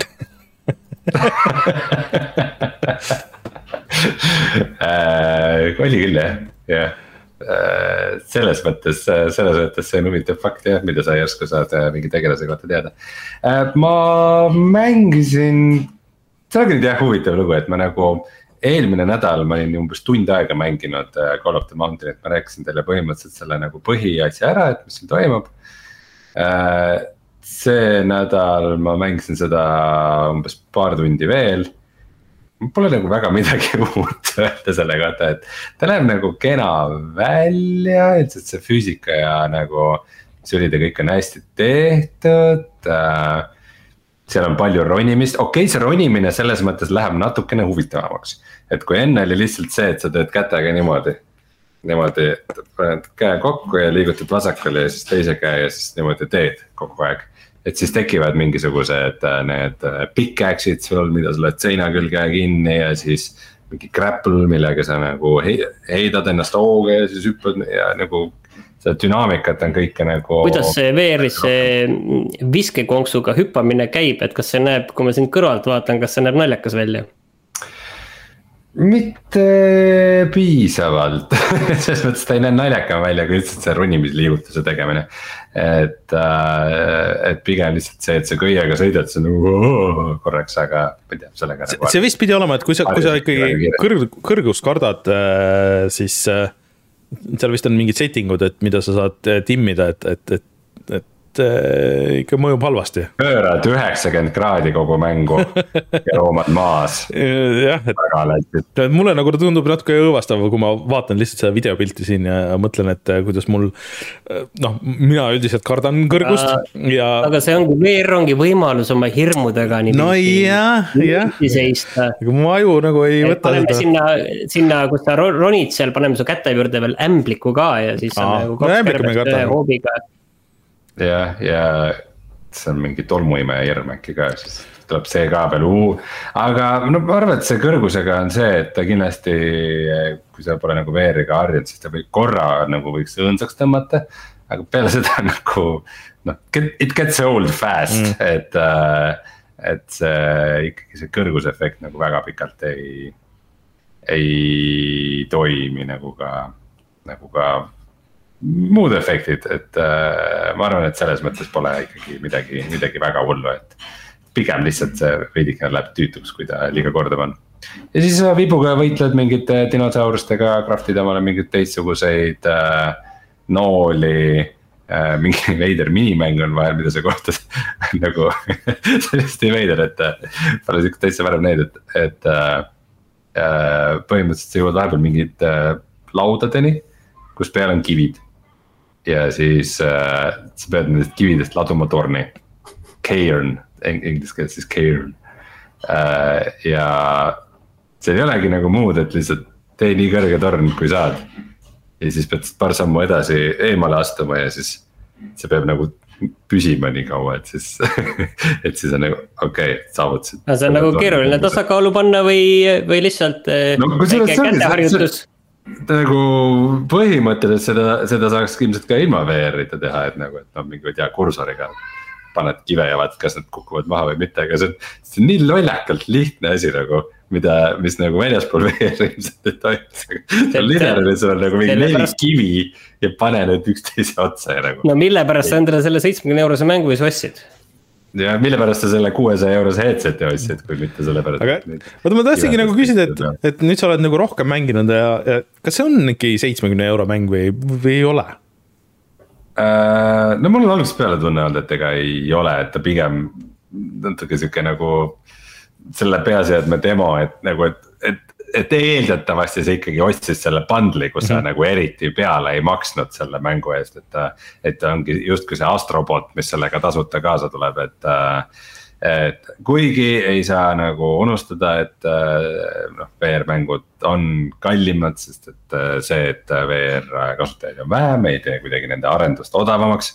Speaker 3: Oli küll, jah, jah. Selles mõttes, selles mõttes see on huvitav fakt, jah, mida sa järsku saad mingi tegelase kohta teada. Ma mängisin, see oli jah huvitav lugu, et ma nagu eelmine nädal ma olin umbes tund aega mänginud Call of the Mountain, et ma rääkisin teile põhimõtteliselt selle nagu põhiasja ära, et mis siin toimub. See nädal ma mängisin seda umbes paar tundi veel. Pole nagu väga midagi uut öelda selle kohta, et ta läheb nagu kena välja, et see füüsika ja nagu see oli ta kõik on hästi tehtud. Seal on palju ronimist, okei okay, see ronimine selles mõttes läheb natukene huvitavamaks. Et kui enne oli lihtsalt see, et sa teed kätega niimoodi, niimoodi paned käe kokku ja liigutad vasakale ja siis teise käe ja siis niimoodi teed kogu aeg. Et siis tekivad mingisugused need pickaxe'id sul, mida sa lööd seina külge kinni ja siis mingi grapple, millega sa nagu heidad ennast hooga ja siis hüppad ja nagu see dünaamikat on kõike nagu.
Speaker 2: Kuidas see V R-is see viskekonksuga hüppamine käib, et kas see näeb, kui ma siin kõrvalt vaatan, kas see näeb naljakas välja?
Speaker 3: mitte piisavalt selles mõttes ta ei näe naljakam välja kui lihtsalt see ronimisliigutuse tegemine. Et, et pigem lihtsalt see, et sa köiega sõidad, see on nagu korraks, aga ma ei tea, sellega
Speaker 1: see, see vist pidi olema, et kui sa, kui sa ikkagi kõrg, kõrgust kardad, siis seal vist on mingid settingud, et mida sa saad timmida, et, et, et, et ikka mõjub halvasti.
Speaker 3: Pöörad üheksakümmend kraadi kogu mängu ja roomad maas.
Speaker 1: Jah, et mulle nagu tundub natuke õõvastav, kui ma vaatan lihtsalt seda videopilti siin ja mõtlen, et kuidas mul, noh, mina üldiselt kardan kõrgust. Ja...
Speaker 2: aga see ongi, V R ongi võimalus oma hirmudega nii
Speaker 1: no jah, jah.
Speaker 2: seista.
Speaker 1: Aga mu aju nagu ei võta
Speaker 2: paneme sinna, sinna, kus ta ronid seal, paneme su käte juurde veel ämbliku ka ja siis on
Speaker 1: Aa,
Speaker 2: nagu kaks kärbest ühe hoobiga.
Speaker 3: Ja, ja see on mingi tolmuimeja hirm äkki ka, siis tuleb see ka veel uu. Aga no, ma arvan, et see kõrgusega on see, et ta kindlasti, kui sa pole nagu V R-iga harjanud, siis ta või korra nagu võiks õõnsaks tõmmata. Aga peale seda nagu, noh, it gets old fast, mm. et, et see ikkagi see kõrgusefekt nagu väga pikalt ei, ei toimi nagu ka, nagu ka muud efektid, et äh, ma arvan, et selles mõttes pole ikkagi midagi, midagi väga hullu, et pigem lihtsalt see veidikene läheb tüütuks, kui ta liiga kordav on. Ja siis vibuga võitled mingite dinosaurustega, craftid omale mingid teistsuguseid äh, nooli, äh, mingi veider minimäng on vahel, mida sa kohtad nagu sellist veider, et pole siukest täitsa varem neid, et, et äh, põhimõtteliselt sa jõuad vahepeal mingid äh, laudadeni, kus peal on kivid. Ja siis äh, sa pead nendest kividest laduma torni. Cairn, inglise keeles siis Cairn. Äh, ja see ei olegi nagu muud, et lihtsalt tee nii kõrge torn, kui saad. Ja siis pead paar sammu edasi eemale astuma ja siis see peab nagu püsima nii kaua, et siis, et siis on nagu okei, okay, saavutasid.
Speaker 2: See on nagu keeruline tasakaalu panna või, või lihtsalt no, väike käteharjutus.
Speaker 3: Nagu põhimõtteliselt seda, seda saaks ilmselt ka ilma V R-ita teha, et nagu, et noh, mingi tea kursoriga paned kive ja vaatad, kas nad kukuvad maha või mitte, aga see on, see on nii lollakalt lihtne asi nagu, mida, mis nagu väljaspool V R ilmselt ei toimus. See on lineaarne, sul on nagu mingi neli pärast... kivi ja pane nüüd üksteise otsa ja nagu.
Speaker 2: No mille pärast sa endale selle seitsmekümne eurose mängu ei ossid?
Speaker 3: Ja mille pärast sa selle kuuesaja eurose headseti ostsid, kui mitte selle pärast.
Speaker 1: Aga vaata, ma tahtsingi nagu küsida, et, et nüüd sa oled nagu rohkem mänginud ja, ja kas see on ikka seitsmekümne euro mäng või, või ei ole?
Speaker 3: Uh, no mul on algusest peale tunne olnud, et ega ei ole, et ta pigem natuke siuke nagu selle peaseadme demo, et nagu, et, et, et eeldatavasti see ikkagi ostis selle bundli, kus sa mm -hmm. nagu eriti peale ei maksnud selle mängu eest, et, et ongi justkui see Astrobot, mis sellega tasuta kaasa tuleb, et, et kuigi ei saa nagu unustada, et noh, V R-mängud on kallimad, sest et see, et V R kasutajaid on vähem, ei tee kuidagi nende arendust odavamaks,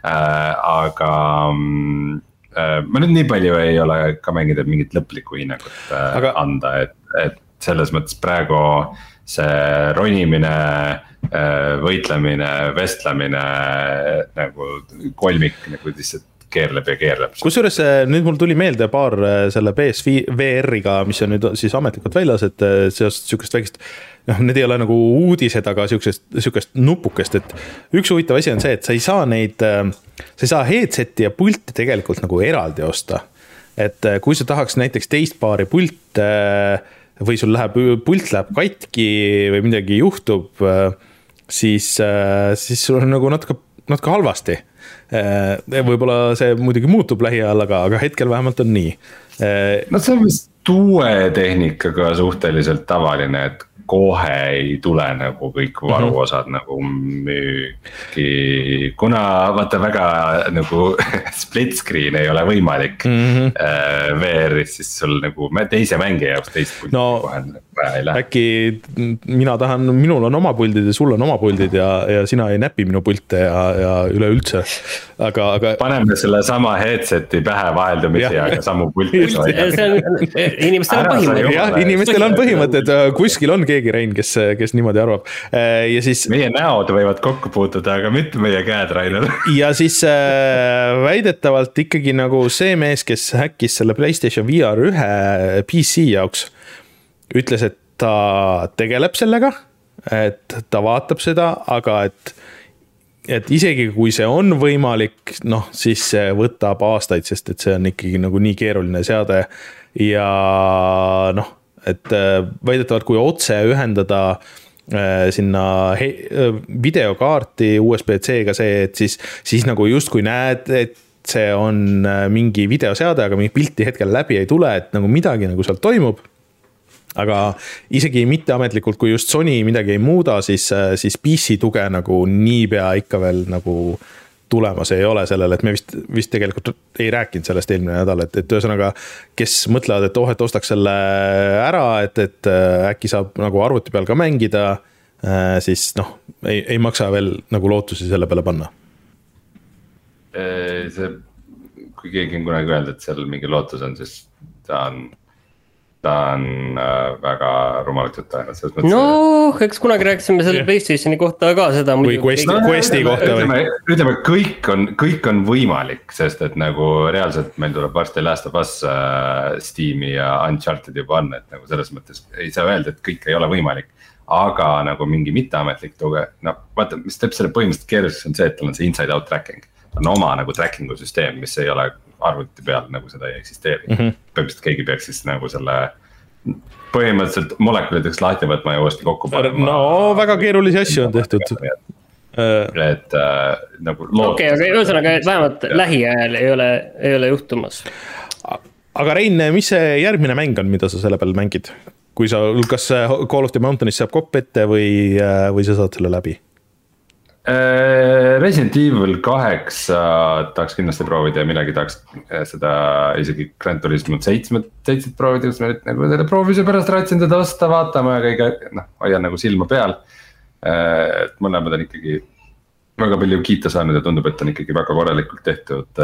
Speaker 3: aga ma nüüd nii palju ei ole ka mängida mingit lõplikku hinnangut aga... anda, et, et selles mõttes praegu see ronimine, võitlemine, vestlemine nagu kolmik nagu lihtsalt keerleb ja keerleb.
Speaker 1: Kusjuures nüüd mul tuli meelde paar selle P S V R-iga, mis on nüüd siis ametlikult väljas, et seost sükest väikest, noh, need ei ole nagu uudised, aga sükest, sükest nupukest, et üks huvitav asi on see, et sa ei saa neid, sa ei saa headseti ja pulti tegelikult nagu eraldi osta. Et kui sa tahaks näiteks teist paari pult või sul läheb, pult läheb katki või midagi juhtub, siis, siis sul on nagu natuke, natuke halvasti. Võib-olla see muidugi muutub lähiajal, aga, aga hetkel vähemalt on nii.
Speaker 3: No see on vist uue tehnikaga suhteliselt tavaline, et kohe ei tule nagu kõik varuosad mm -hmm. nagu müüki, kuna vaata väga nagu split screen ei ole võimalik mm -hmm. V R-is, siis sul nagu teise mängija jaoks teist pulti
Speaker 1: no, kohe ei lähe. Äkki mina tahan, minul on oma puldid ja sul on oma puldid ja, ja sina ei näpi minu pulte ja, ja üleüldse, aga, aga
Speaker 3: paneme selle sama headseti pähe vaheldumisi, aga samu pulti.
Speaker 2: Inimestel on põhimõtted.
Speaker 1: Jah, inimestel on põhimõtted, kuskil on keegi Rein, kes, kes niimoodi arvab. Ja siis
Speaker 3: meie näod võivad kokku puutuda, aga mitte meie käed, Rainer.
Speaker 1: Ja siis äh, väidetavalt ikkagi nagu see mees, kes häkkis selle PlayStation V R ühe P C jaoks, ütles, et ta tegeleb sellega, et ta vaatab seda, aga et et isegi kui see on võimalik, noh, siis see võtab aastaid, sest et see on ikkagi nagu nii keeruline seade ja noh, et väidetavalt kui otse ühendada sinna videokaarti U S B C-ga see, et siis, siis nagu justkui näed, et see on mingi videoseade, aga mingi pilti hetkel läbi ei tule, et nagu midagi nagu seal toimub. Aga isegi mitteametlikult, kui just Sony midagi ei muuda, siis, siis P C tuge nagu niipea ikka veel nagu tulemas ei ole sellele, et me vist, vist tegelikult ei rääkinud sellest eelmine nädal, et, et ühesõnaga, kes mõtlevad, et oh, et ostaks selle ära, et, et äkki saab nagu arvuti peal ka mängida, siis noh, ei, ei maksa veel nagu lootusi selle peale panna.
Speaker 3: See, kui keegi on kunagi öelnud, et seal mingi lootus on, siis ta on ta on äh, väga rumalalt juttu ajanud.
Speaker 2: No, eks kunagi rääkisime selle PlayStationi kohta ka seda.
Speaker 1: Või Questi, no, Questi kohta.
Speaker 3: Ütleme, ütleme kõik, on, kõik on võimalik, sest et nagu reaalselt meil tuleb varsti Last of Us äh, Steam'i ja Uncharted juba on, et nagu selles mõttes ei saa öelda, et kõik ei ole võimalik. Aga nagu mingi mitteametlik tuge, no vaata, mis teeb selle põhimõtteliselt keeruliseks on see, et tal on see inside out tracking. On oma nagu tracking'u süsteem, mis ei ole arvuti peal, nagu seda ei eksisteeri. Mm-hmm. Põhimõtteliselt keegi peaks siis nagu selle põhimõtteliselt molekulideks lahti võtma ja uuesti kokku panema.
Speaker 1: No väga keerulisi asju on tehtud.
Speaker 3: Et äh, nagu lood.
Speaker 2: Okei, okay, aga ühesõnaga vähemalt lähiajal ei ole, ei ole juhtumas.
Speaker 1: Aga Rein, mis see järgmine mäng on, mida sa selle peal mängid? Kui sa, kas Call of the Mountainist saab kopp ette või, või sa saad selle läbi?
Speaker 3: Resident Evil kaheksa tahaks kindlasti proovida ja millegi tahaks seda isegi Gran Turismo seitse seitset proovida, kus me nüüd nagu selle proovise pärast raatsin teda osta, vaatama ja kõige, noh, hoian nagu silma peal. Et mõlemad on ikkagi väga palju kiita saanud ja tundub, et on ikkagi väga korralikult tehtud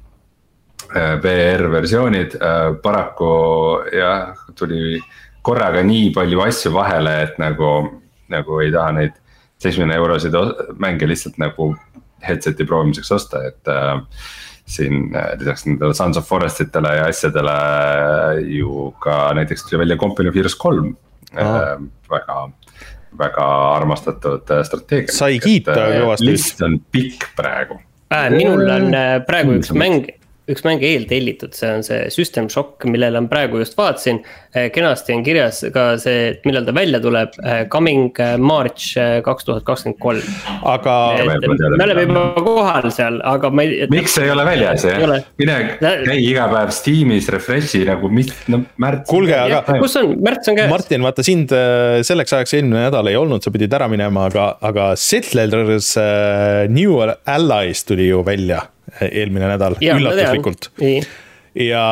Speaker 3: V R-versioonid. Paraku jah, tuli korraga nii palju asju vahele, et nagu, nagu ei taha neid seitsmekümne eurosid mänge lihtsalt nagu headseti proovimiseks osta, et äh, siin lisaks nendele Sons of Forestitele ja asjadele ju ka näiteks tuli välja Company of Heroes kolm äh, väga, väga armastatud strateegia.
Speaker 1: Sai kiita kõvasti.
Speaker 3: List on pikk praegu
Speaker 2: äh,. Minul on praegu üks mäng, üks mäng eeltellitud, see on see System Shock, millele on praegu just vaatsin. Kenasti on kirjas ka see, millal ta välja tuleb, Coming March kaks tuhat kakskümmend kolm.
Speaker 1: Aga
Speaker 2: me oleme juba kohal seal, aga ma ei...
Speaker 3: Miks ei ole väljas, jah? Mine käi iga päev Steamis, refreshi nagu mis, no märts.
Speaker 1: Kuulge, aga...
Speaker 2: Ja, kus on? Märts on käes.
Speaker 1: Martin, vaata sind selleks ajaks eelmine nädal ei olnud, sa pidid ära minema, aga, aga Settlers New Allies tuli ju välja eelmine nädal, ja, üllatuslikult. Ja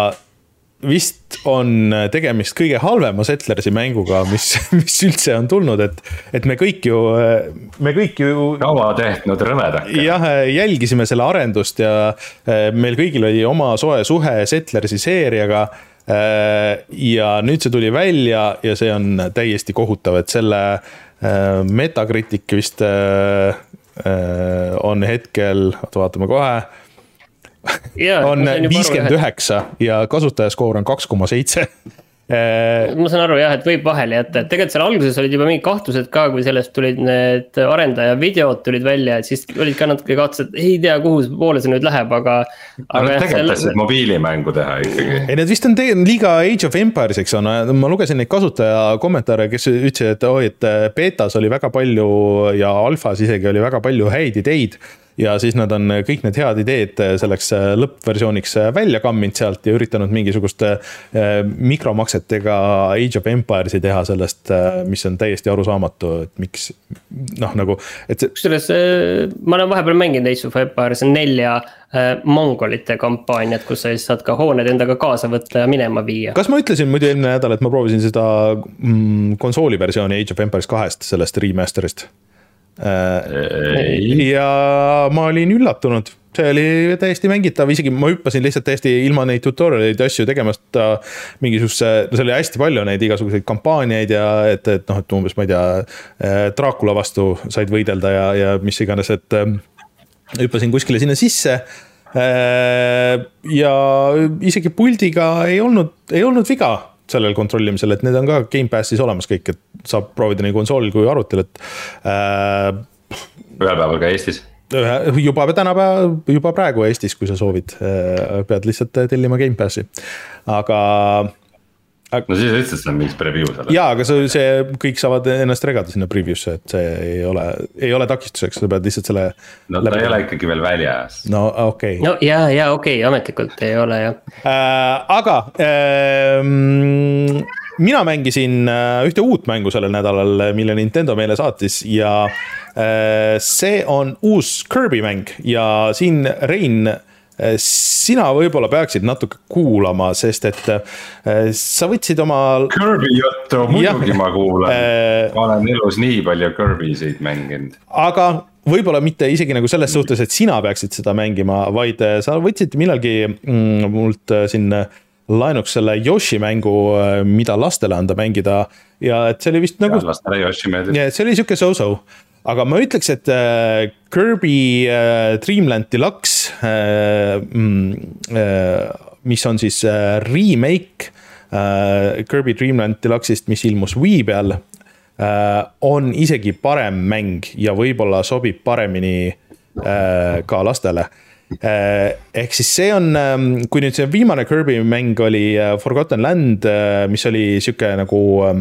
Speaker 1: vist on tegemist kõige halvema Settlersi mänguga, mis, mis üldse on tulnud, et, et me kõik ju, me kõik ju
Speaker 3: kaua tehtud rõvedake.
Speaker 1: Jah, jälgisime selle arendust ja meil kõigil oli oma soe suhe Settlersi seeriaga ja nüüd see tuli välja ja see on täiesti kohutav, et selle Metacritic vist on hetkel, vaatame kohe, ja, on viiskümmend üheksa ja kasutajaskoor on kaks koma seitse.
Speaker 2: Ma saan aru jah, et võib vahele jätta, et tegelikult seal alguses olid juba mingi kahtlused ka, kui sellest tulid need arendaja videod tulid välja, et siis olid ka natuke kahtlused, ei tea, kuhu poole see nüüd läheb, aga
Speaker 3: aga tegelikult tahtsid mobiilimängu teha ikkagi.
Speaker 1: Ei, need vist on tegelikult liiga Age of Empires, eks on, ma lugesin neid kasutaja kommentaare, kes ütlesid, et, oh, et betas oli väga palju ja alfas isegi oli väga palju häid ideid ja siis nad on kõik need head ideed selleks lõppversiooniks välja kamminud sealt ja üritanud mingisugust mikromaksetega Age of Empires'i teha sellest, mis on täiesti arusaamatu, et miks, noh nagu, et see...
Speaker 2: Kusjuures, ma olen vahepeal mänginud Age of Empires nelja mongolite kampaaniat, kus sa siis saad ka hooned endaga kaasa võtta ja minema viia.
Speaker 1: Kas ma ütlesin muidu eelmine nädal, et ma proovisin seda mm, konsooli versiooni Age of Empires kahest, sellest remasterist? Ja ma olin üllatunud, see oli täiesti mängitav, isegi ma hüppasin lihtsalt täiesti ilma neid tutorialeid ja asju tegemast mingisuguse, no see oli hästi palju neid igasuguseid kampaaniaid ja et, et noh, et umbes ma ei tea, Dracula vastu said võidelda ja, ja mis iganes, et hüppasin kuskile sinna sisse ja isegi puldiga ei olnud, ei olnud viga. sellel kontrollimisel, et need on ka Gamepassis olemas kõik, et saab proovida nii konsoolil kui arvutil, et äh,
Speaker 3: ühel päeval ka Eestis.
Speaker 1: Juba tänapäeva, juba praegu Eestis, kui sa soovid, pead lihtsalt tellima Gamepassi, aga
Speaker 3: no siis ütlesid, see on mingis preview seal.
Speaker 1: Jaa, aga see, see kõik saavad ennast regada sinna preview'sse, et see ei ole, ei ole takistuseks, sa pead lihtsalt selle
Speaker 3: no ta ei ole ikkagi veel väljas.
Speaker 1: No okei okay.
Speaker 2: No jaa, jaa, okei okay,, ametlikult ei ole jah
Speaker 1: äh, Aga äh, mina mängisin ühte uut mängu sellel nädalal, mille Nintendo meile saatis ja äh, see on uus Kirby mäng ja siin Rein sina võib-olla peaksid natuke kuulama, sest et äh, sa võtsid oma
Speaker 3: Kirby juttu, muidugi ja, ma kuulan äh, ma olen elus nii palju Kirby'sid mänginud.
Speaker 1: Aga võib-olla mitte isegi nagu selles suhtes, et sina peaksid seda mängima, vaid sa võtsid millalgi mm, mult siin laenuks selle Yoshi mängu, mida lastele anda mängida ja et see oli vist nagu
Speaker 3: ja, lastele Yoshi meeldib.
Speaker 1: Ja see oli siuke so-so. Aga ma ütleks, et äh, Kirby äh, Dream Land Deluxe, äh, äh, mis on siis äh, remake äh, Kirby Dream Land Deluxe'ist, mis ilmus Wii peal, äh, on isegi parem mäng ja võib-olla sobib paremini äh, ka lastele. Äh, ehk siis see on, äh, kui nüüd see viimane Kirby mäng oli äh, Forgotten Land, äh, mis oli siuke nagu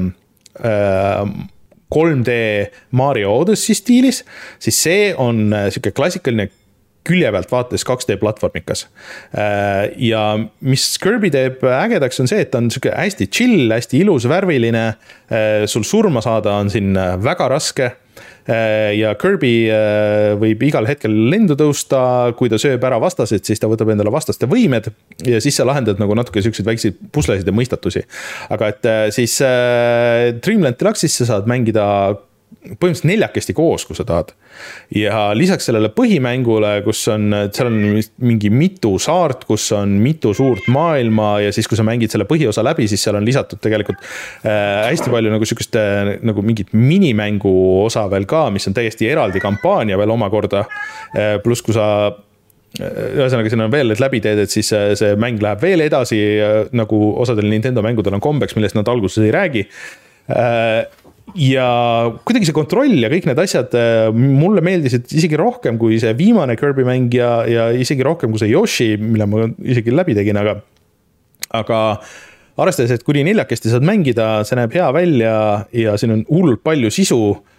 Speaker 1: äh, kolm D Mario Odyssey stiilis, siis see on siuke klassikaline külje pealt vaates kaks D platvormikas. Ja mis Kirby teeb ägedaks on see, et on siuke hästi chill, hästi ilus, värviline, sul surma saada on siin väga raske ja Kirby võib igal hetkel lendu tõusta, kui ta sööb ära vastased, siis ta võtab endale vastaste võimed ja siis sa lahendad nagu natuke siukseid väikseid puslesid ja mõistatusi. Aga et siis Dream Land Deluxe'is sa saad mängida põhimõtteliselt neljakesti koos, kui sa tahad. Ja lisaks sellele põhimängule, kus on, seal on mingi mitu saart, kus on mitu suurt maailma ja siis, kui sa mängid selle põhiosa läbi, siis seal on lisatud tegelikult äh, hästi palju nagu sükest äh, nagu mingit minimängu osa veel ka, mis on täiesti eraldi kampaania veel omakorda. Äh, pluss, kui sa ühesõnaga siin on veel, et läbi teed, et siis see mäng läheb veel edasi, nagu osadel Nintendo mängudel on kombeks, millest nad alguses ei räägi. Äh, ja kuidagi see kontroll ja kõik need asjad mulle meeldisid isegi rohkem kui see viimane Kirby mäng ja, ja isegi rohkem kui see Yoshi, mille ma isegi läbi tegin, aga aga arvestades, et kuni neljakesti saad mängida, see näeb hea välja ja siin on hullult palju sisu,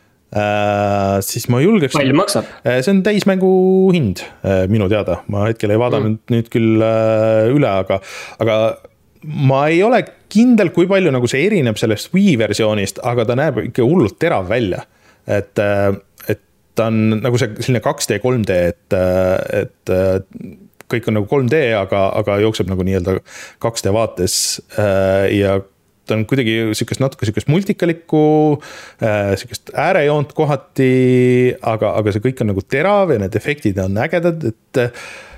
Speaker 1: äh, siis ma julgeks
Speaker 2: palju maksab?
Speaker 1: See on täismängu hind minu teada, ma hetkel ei vaadanud mm. nüüd küll üle, aga aga ma ei ole kindel, kui palju nagu see erineb sellest Wii versioonist, aga ta näeb ikka hullult terav välja. Et, et ta on nagu see selline kaks D, kolm D, et, et kõik on nagu kolm D, aga, aga jookseb nagu nii-öelda kaks D vaates ja ta on kuidagi sükest natuke sükest multikalikku, sükest äärejoont kohati, aga, aga see kõik on nagu terav ja need efektid on ägedad, et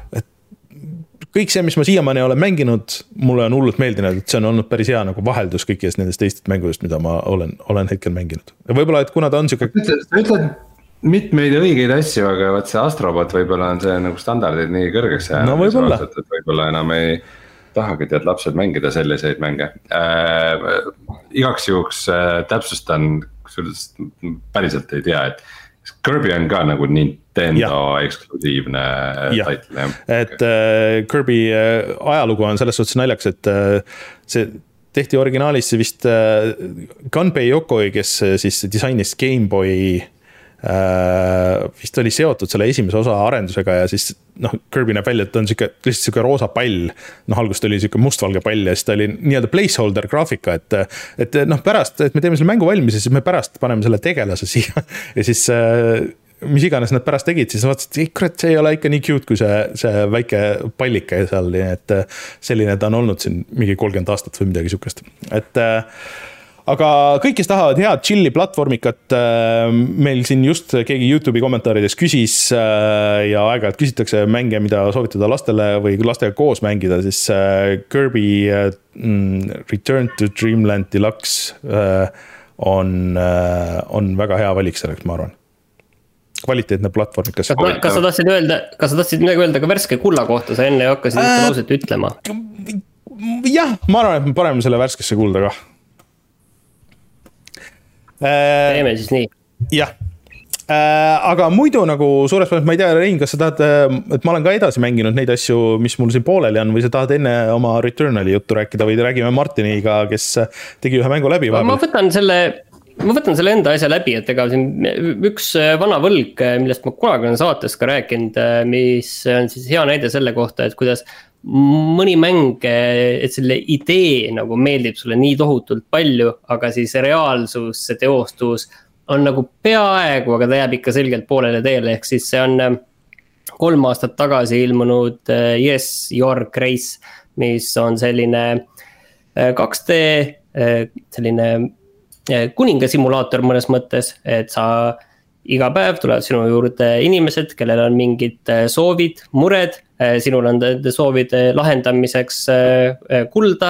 Speaker 1: kõik see, mis ma siiamaani olen mänginud, mulle on hullult meeldinud, et see on olnud päris hea nagu vaheldus kõikidest nendest teistest mängudest, mida ma olen, olen hetkel mänginud. Ja võib-olla, et kuna ta on siuke...
Speaker 3: Sa ütled mitmeid õigeid asju, aga vaat see Astrobot võib-olla on see nagu standardid nii kõrgeks jäänud.
Speaker 1: No võib-olla.
Speaker 3: Et võib-olla enam ei tahagi tead lapsed mängida selliseid mänge. Äh, igaks juhuks äh, täpsustan, päriselt ei tea, et Kirby on ka nagu Nintendo ja. Eksklusiivne title.
Speaker 1: Et uh, Kirby uh, ajalugu on selles suhtes naljaks, et uh, see tehti originaalis vist uh, Gunpei Yokoi, kes uh, siis disainis Game Boy uh, vist oli seotud selle esimese osa arendusega ja siis noh, Kirby näeb välja, et ta on siuke, lihtsalt siuke roosa pall, noh algust oli siuke mustvalge pall ja siis ta oli nii-öelda placeholder graafika, et et noh pärast, et me teeme selle mängu valmis ja siis me pärast paneme selle tegelase siia ja siis mis iganes nad pärast tegid, siis vaatasid, et kurat, see ei ole ikka nii cute kui see, see väike pallike seal, et selline ta on olnud siin mingi kolmkümmend aastat või midagi siukest, et aga kõik, kes tahavad head chilli platvormikat, meil siin just keegi YouTube'i kommentaarides küsis ja aeg-ajalt küsitakse mänge, mida soovitada lastele või lastega koos mängida, siis Kirby Return to Dreamland Deluxe on, on väga hea valik selleks, ma arvan. Kvaliteetne platvormikas.
Speaker 2: Kas, kas sa tahtsid öelda, kas sa tahtsid midagi öelda ka värske kulla kohta, sa enne hakkasid äh, lauset ütlema?
Speaker 1: jah, ma arvan, et me paneme selle värskesse kulda ka.
Speaker 2: Teeme siis nii.
Speaker 1: Jah. Aga muidu nagu suures mõttes, ma ei tea, Rein, kas sa tahad, et ma olen ka edasi mänginud neid asju, mis mul siin pooleli on, või sa tahad enne oma Returnali juttu rääkida või räägime Martiniga, kes tegi ühe mängu läbi.
Speaker 2: Ma võtan selle, ma võtan selle enda asja läbi, et ega siin üks vana võlg, millest ma kunagi olen saates ka rääkinud, mis on siis hea näide selle kohta, et kuidas mõni mäng, et selle idee nagu meeldib sulle nii tohutult palju, aga siis reaalsus, see teostus on nagu peaaegu, aga ta jääb ikka selgelt poolele teele, ehk siis see on kolm aastat tagasi ilmunud Yes, Your Grace, mis on selline kaks D, selline kuningasimulaator mõnes mõttes, et sa iga päev tulevad sinu juurde inimesed, kellel on mingid soovid, mured, sinul on soovide lahendamiseks kulda,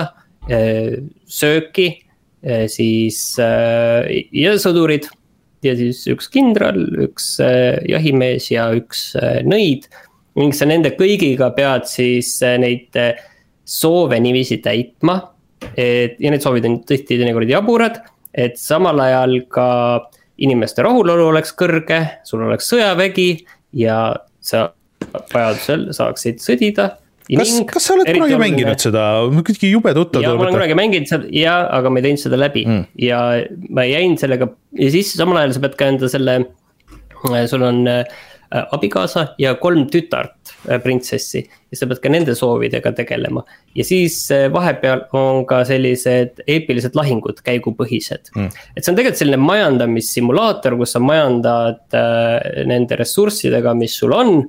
Speaker 2: sööki, siis ja sõdurid, ja siis üks kindral, üks jahimees ja üks nõid, ning sa nende kõigiga pead siis neid soove niiviisi täitma, et, ja need soovid on tõesti teinekord jaburad, et samal ajal ka inimeste rahulolu oleks kõrge, sul oleks sõjavägi ja sa vajadusel saaksid sõdida.
Speaker 1: Kas, kas sa oled kunagi mänginud seda? Kuidagi jube tuttav.
Speaker 2: Ja ma olen kunagi mänginud seda, ja, aga ma ei teinud seda läbi. Mm. Ja ma jäin sellega, ja siis samal ajal sa pead ka enda selle, sul on abikaasa ja kolm tütart printsessi, ja sa pead ka nende soovidega tegelema. Ja siis vahepeal on ka sellised eepilised lahingud, käigupõhised. Mm. Et see on tegelikult selline majandamissimulaator, kus sa majandad nende ressurssidega, mis sul on.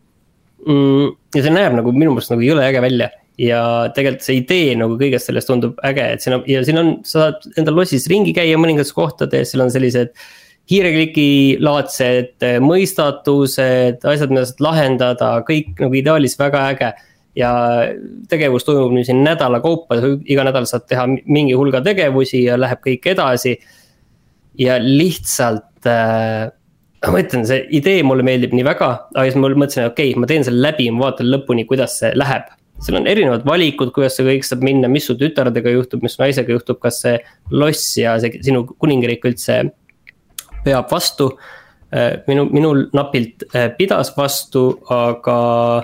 Speaker 2: Ja see näeb nagu minu mõttes nagu jõle äge välja ja tegelikult see idee nagu kõigest sellest tundub äge, et siin on, ja siin on, sa saad enda lossis ringi käia mõningates kohtades, seal on sellised hiirekliki laadsed mõistatused, asjad, mida saad lahendada, kõik nagu ideaalis väga äge ja tegevus toimub nüüd siin nädala kaupa, iga nädal saad teha mingi hulga tegevusi ja läheb kõik edasi ja lihtsalt äh, ma ütlen, see idee mulle meeldib nii väga, aga siis ma mõtlesin, et okei, okay, ma teen selle läbi, ma vaatan lõpuni, kuidas see läheb. Seal on erinevad valikud, kuidas see kõik saab minna, mis su tütardega juhtub, mis su naisega juhtub, kas see loss ja see sinu kuningarik üldse peab vastu. Minu, minul napilt pidas vastu, aga,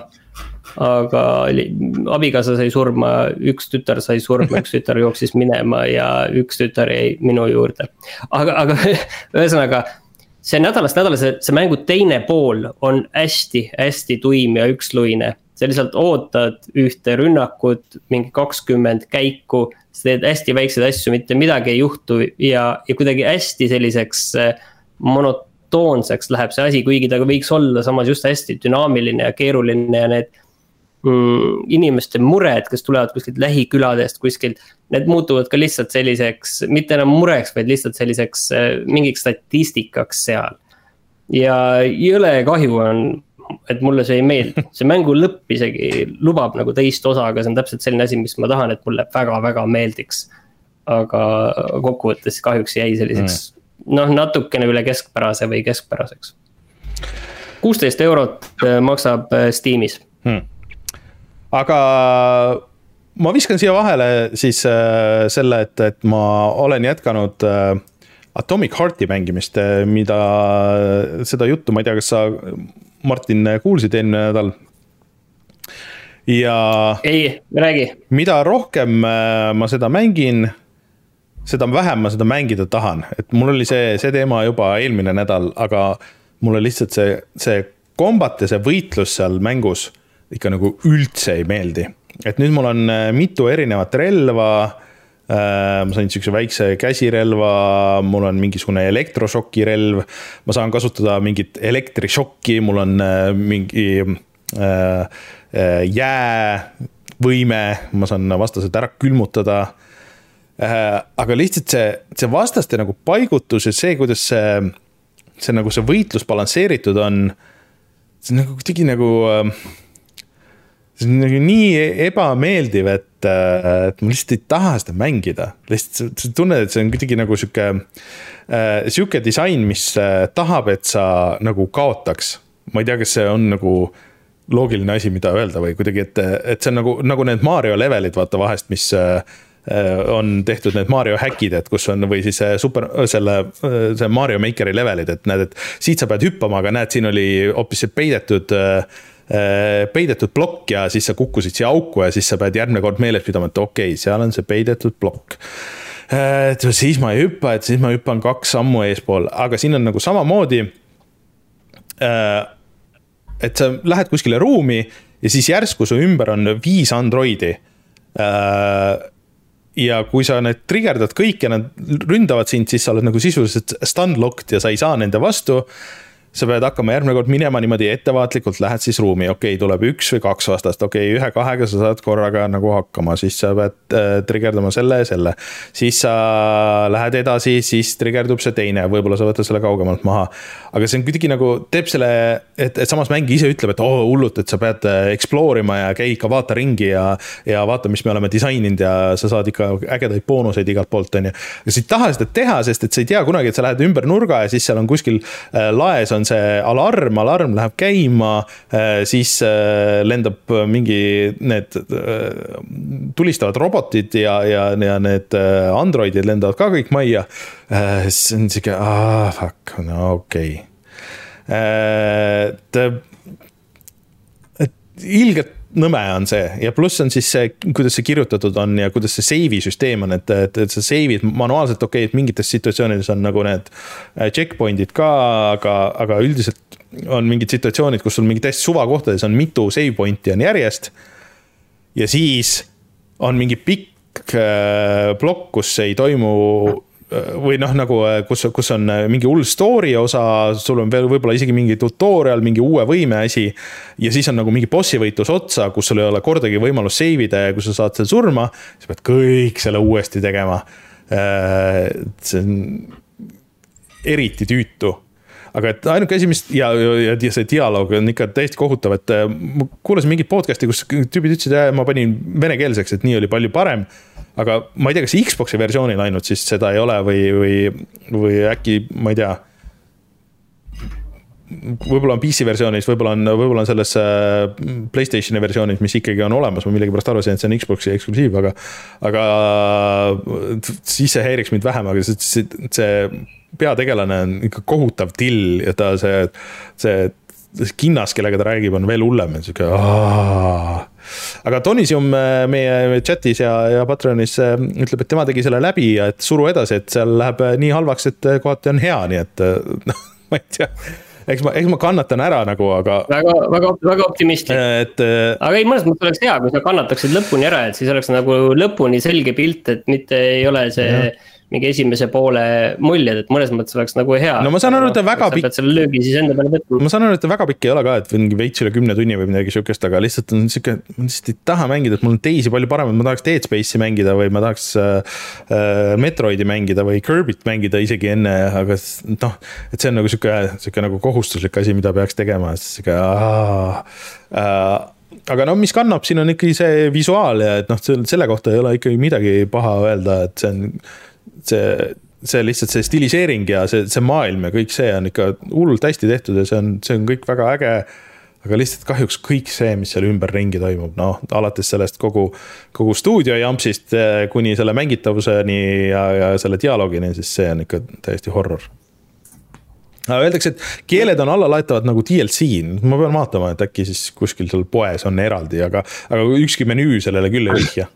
Speaker 2: aga abikaasa sai surma, üks tütar sai surma, üks tütar jooksis minema ja üks tütar jäi minu juurde. Aga, aga ühesõnaga, see nädalast nädalas, see mängu teine pool on hästi, hästi tuim ja üksluine. Sa lihtsalt ootad ühte rünnakut, mingi kakskümmend käiku, sa teed hästi väikseid asju, mitte midagi ei juhtu ja, ja kuidagi hästi selliseks monotoonseks läheb see asi, kuigi ta võiks olla samas just hästi dünaamiline ja keeruline ja need mm, inimeste mured, kes tulevad kuskilt lähiküladest kuskilt, need muutuvad ka lihtsalt selliseks, mitte enam mureks, vaid lihtsalt selliseks mingiks statistikaks seal. Ja jõle kahju on, et mulle see ei meeldi. See mängu lõpp isegi lubab nagu teist osa, aga see on täpselt selline asi, mis ma tahan, et mulle väga-väga meeldiks. Aga kokkuvõttes kahjuks jäi selliseks, mm. noh, natukene üle keskpärase või keskpäraseks. kuusteist eurot maksab Steamis. Hmm.
Speaker 1: Aga ma viskan siia vahele siis äh, selle, et, et ma olen jätkanud äh, Atomic Hearti mängimist, mida seda juttu, ma ei tea, kas sa, Martin, kuulsid eelmine nädal. Ja
Speaker 2: ei, räägi.
Speaker 1: Mida rohkem äh, ma seda mängin, seda vähem ma seda mängida tahan. Et mul oli see, see teema juba eelmine nädal, aga mulle lihtsalt see, see kombat ja see võitlus seal mängus ikka nagu üldse ei meeldi. Et nüüd mul on mitu erinevat relva, ma sain niisuguse väikse käsirelva, mul on mingisugune elektrošoki relv, ma saan kasutada mingit elektrišokki, mul on mingi jäävõime, ma saan vastased ära külmutada, aga lihtsalt see, see vastaste nagu paigutus ja see, kuidas see, see, nagu see võitlus balansseeritud on, see nagu tegi nagu... see on nagu nii ebameeldiv, et, et ma lihtsalt ei taha seda mängida. Lihtsalt sa tunned, et see on kuidagi nagu siuke, siuke disain, mis tahab, et sa nagu kaotaks. Ma ei tea, kas see on nagu loogiline asi, mida öelda või kuidagi, et, et see on nagu, nagu need Mario levelid, vaata vahest, mis on tehtud need Mario häkid, et kus on, või siis super, selle, see Mario Makeri levelid, et näed, et siit sa pead hüppama, aga näed, siin oli hoopis see peidetud, peidetud plokk ja siis sa kukkusid siia auku ja siis sa pead järgmine kord meeles pidama, et okei, okay, seal on see peidetud plokk. Et siis ma ei hüppa, et siis ma hüppan kaks sammu eespool, aga siin on nagu samamoodi, et sa lähed kuskile ruumi ja siis järsku su ümber on viis androidi. Ja kui sa need triggerdad kõik ja nad ründavad sind, siis sa oled nagu sisuliselt stunlocked ja sa ei saa nende vastu. Sa pead hakkama järgmine kord minema niimoodi ettevaatlikult, lähed siis ruumi, okei, okay, tuleb üks või kaks vastast, okei, okay, ühe kahega sa saad korraga nagu hakkama, siis sa pead äh, triggerdama selle ja selle. Siis sa lähed edasi, siis triggerdub see teine, võib-olla sa võtad selle kaugemalt maha. Aga see on kuidagi nagu, teeb selle, et, et samas mängi ise ütleb, et oo, oh, hullult, et sa pead explorima ja käi ikka vaata ringi ja, ja vaata, mis me oleme disaininud ja sa saad ikka ägedaid boonuseid igalt poolt, on ju. Ja sa ei taha seda teha, sest et sa ei tea kunagi, et sa lähed ümber nurga ja siis seal on kuskil äh, laes on see alarm, alarm läheb käima, siis lendab mingi need tulistavad robotid ja, ja, ja need androidid lendavad ka kõik majja. See on siuke, ah, fuck, no okei. Okay. Et ilgelt nõme on see ja pluss on siis see, kuidas see kirjutatud on ja kuidas see seivi süsteem on, et, et, et sa seivid manuaalselt, okei, okay, et mingites situatsioonides on nagu need checkpointid ka, aga, aga üldiselt on mingid situatsioonid, kus sul mingi täiesti suva kohtades on mitu save pointi on järjest ja siis on mingi pikk plokk, kus ei toimu või noh, nagu kus, kus on mingi hull story osa, sul on veel võib-olla isegi mingi tutorial, mingi uue võime asi ja siis on nagu mingi bossi võitlus otsa, kus sul ei ole kordagi võimalus seivida ja kus sa saad seal surma, sa pead kõik selle uuesti tegema. See on eriti tüütu. Aga et ainuke asi, mis ja, ja, ja see dialoog on ikka täiesti kohutav, et ma kuulasin mingit podcasti, kus tüübid ütlesid, et ma panin venekeelseks, et nii oli palju parem, aga ma ei tea, kas Xboxi versioonil ainult siis seda ei ole või, või, või äkki, ma ei tea, võib-olla on P C versioonis, võib-olla on, võib-olla on selles PlayStationi versioonis, mis ikkagi on olemas, ma millegi pärast arvasin, et see on Xboxi eksklusiiv, aga, aga siis see häiriks mind vähem, aga see, see, see peategelane on ikka kohutav till ja ta see, see kinnas, kellega ta räägib, on veel hullem. Aga Tonisium meie chatis ja, ja Patreonis ütleb, et tema tegi selle läbi ja et suru edasi, et seal läheb nii halvaks, et kohati on hea, nii et no, ma ei tea. Eks ma, eks ma kannatan ära nagu, aga
Speaker 2: väga, väga, väga optimistlik.
Speaker 1: Et,
Speaker 2: aga ei, mõnes mõttes oleks hea, kui sa kannataksid lõpuni ära, et siis oleks nagu lõpuni selge pilt, et mitte ei ole see ja. Mingi esimese poole muljed, et mõnes mõttes oleks nagu hea.
Speaker 1: No ma saan aru, et väga pikk.
Speaker 2: Sa pead selle löögi siis enda peale võtma.
Speaker 1: Ma saan aru, et väga pikk ei ole ka, et mingi veits üle kümne tunni või midagi sükest, aga lihtsalt on siuke, ma lihtsalt ei taha mängida, et mul on teisi palju parem, ma tahaks Dead Space'i mängida või ma tahaks äh, Metroidi mängida või Kirby't mängida isegi enne, aga noh, et see on nagu siuke, siuke nagu kohustuslik asi, mida peaks tegema, siuke aah, äh, aga no mis kannab, siin on ikkagi see visuaal ja et noh, selle kohta ei ole ikkagi midagi paha öelda, et see on see, see lihtsalt see stiliseering ja see, see maailm ja kõik see on ikka hullult hästi tehtud ja see on, see on kõik väga äge, aga lihtsalt kahjuks kõik see, mis seal ümber ringi toimub, noh, alates sellest kogu, kogu stuudio jampsist kuni selle mängitavuseni ja, ja selle dialoogini, siis see on ikka täiesti horror. Öeldakse, et keeled on alla laetavad nagu D L C, ma pean vaatama, et äkki siis kuskil seal poes on eraldi, aga, aga ükski menüü sellele küll ei vihja.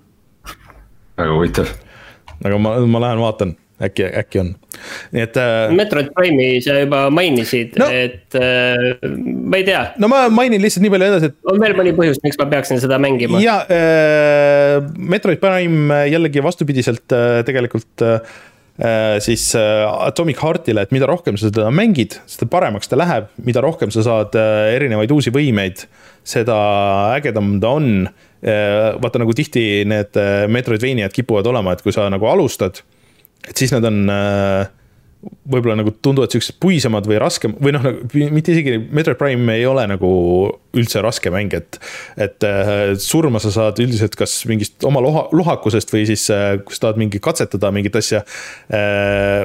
Speaker 3: Väga huvitav.
Speaker 1: Aga ma, ma lähen vaatan, äkki, äkki on. Nii et,
Speaker 2: Metroid Prime'i sa juba mainisid, no, et äh, ma ei tea.
Speaker 1: No ma mainin lihtsalt nii palju edasi, et...
Speaker 2: On veel mõni põhjus, miks ma peaksin seda mängima?
Speaker 1: Ja, äh, Metroid Prime jällegi vastupidiselt äh, tegelikult äh, siis äh, Atomic Heartile, et mida rohkem sa seda mängid, seda paremaks ta läheb, mida rohkem sa saad äh, erinevaid uusi võimeid, seda ägedam ta on. Vaata nagu tihti need Metroidvaniad kipuvad olema, et kui sa nagu alustad, et siis nad on võib-olla nagu tunduvad sellised puisemad või raskem, või noh, mitte isegi Metroid Prime ei ole nagu üldse raske mäng, et, et surma sa saad üldiselt kas mingist oma loha, lohakusest või siis kui sa tahad mingi katsetada mingit asja,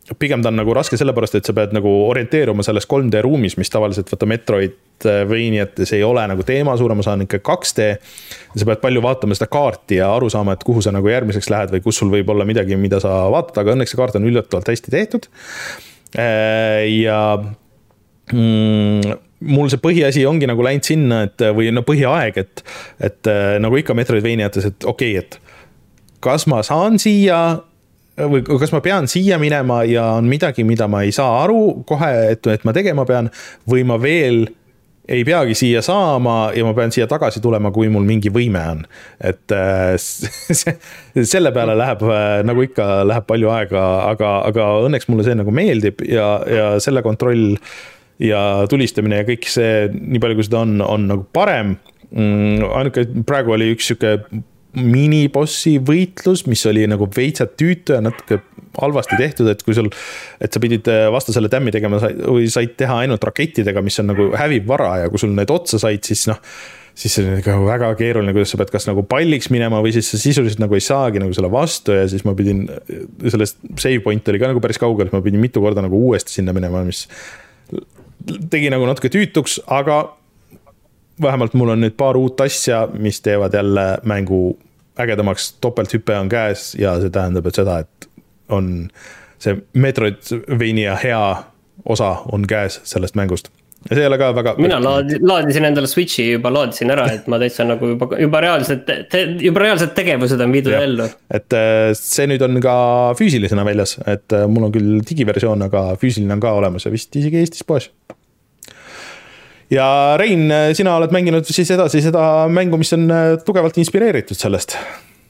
Speaker 1: pigem ta on nagu raske sellepärast, et sa pead nagu orienteeruma selles kolm D ruumis, mis tavaliselt võtta Metroidvaniates ei ole nagu teema, suurem osa on ikka kaks D. Ja sa pead palju vaatama seda kaarti ja aru saama, et kuhu sa nagu järgmiseks lähed või kus sul võib olla midagi, mida sa vaatad, aga õnneks see kaart on üllatavalt hästi tehtud. Ja mm, mul see põhiasi ongi nagu läinud sinna, et või no põhiaeg, et, et nagu ikka Metroidvaniates, et okei, okay, et kas ma saan siia või kas ma pean siia minema ja on midagi, mida ma ei saa aru kohe, et, et ma tegema pean, või ma veel ei peagi siia saama ja ma pean siia tagasi tulema, kui mul mingi võime on. Et selle peale läheb, nagu ikka, läheb palju aega, aga, aga õnneks mulle see nagu meeldib ja, ja selle kontroll ja tulistamine ja kõik see, nii palju kui seda on, on nagu parem. Ainuke, praegu oli üks siuke minibossi võitlus, mis oli nagu veitsad tüütu ja natuke halvasti tehtud, et kui sul, et sa pidid vastasele tämmi tegema või said teha ainult rakettidega, mis on nagu häviv vara ja kui sul need otsa said, siis noh, siis see on nagu väga keeruline, kuidas sa pead kas nagu palliks minema või siis sa sisuliselt nagu ei saagi nagu selle vastu ja siis ma pidin, sellest save point oli ka nagu päris kaugel, ma pidin mitu korda nagu uuesti sinna minema, mis tegi nagu natuke tüütuks, aga vähemalt mul on nüüd paar uut asja, mis teevad jälle mängu ägedamaks, topelthüpe on käes ja see tähendab, et seda, et on see Metroidvania hea osa on käes sellest mängust. Ja see ei ole ka väga...
Speaker 2: Mina laadi, laadisin endale Switchi, juba laadisin ära, et ma täitsa nagu juba, juba, reaalselt, te, juba reaalselt tegevused on viidud ellu.
Speaker 1: Et see nüüd on ka füüsilisena väljas, et mul on küll digiversioon, aga füüsiline on ka olemas ja vist isegi Eestis poes. Ja Rein, sina oled mänginud siis edasi seda mängu, mis on tugevalt inspireeritud sellest.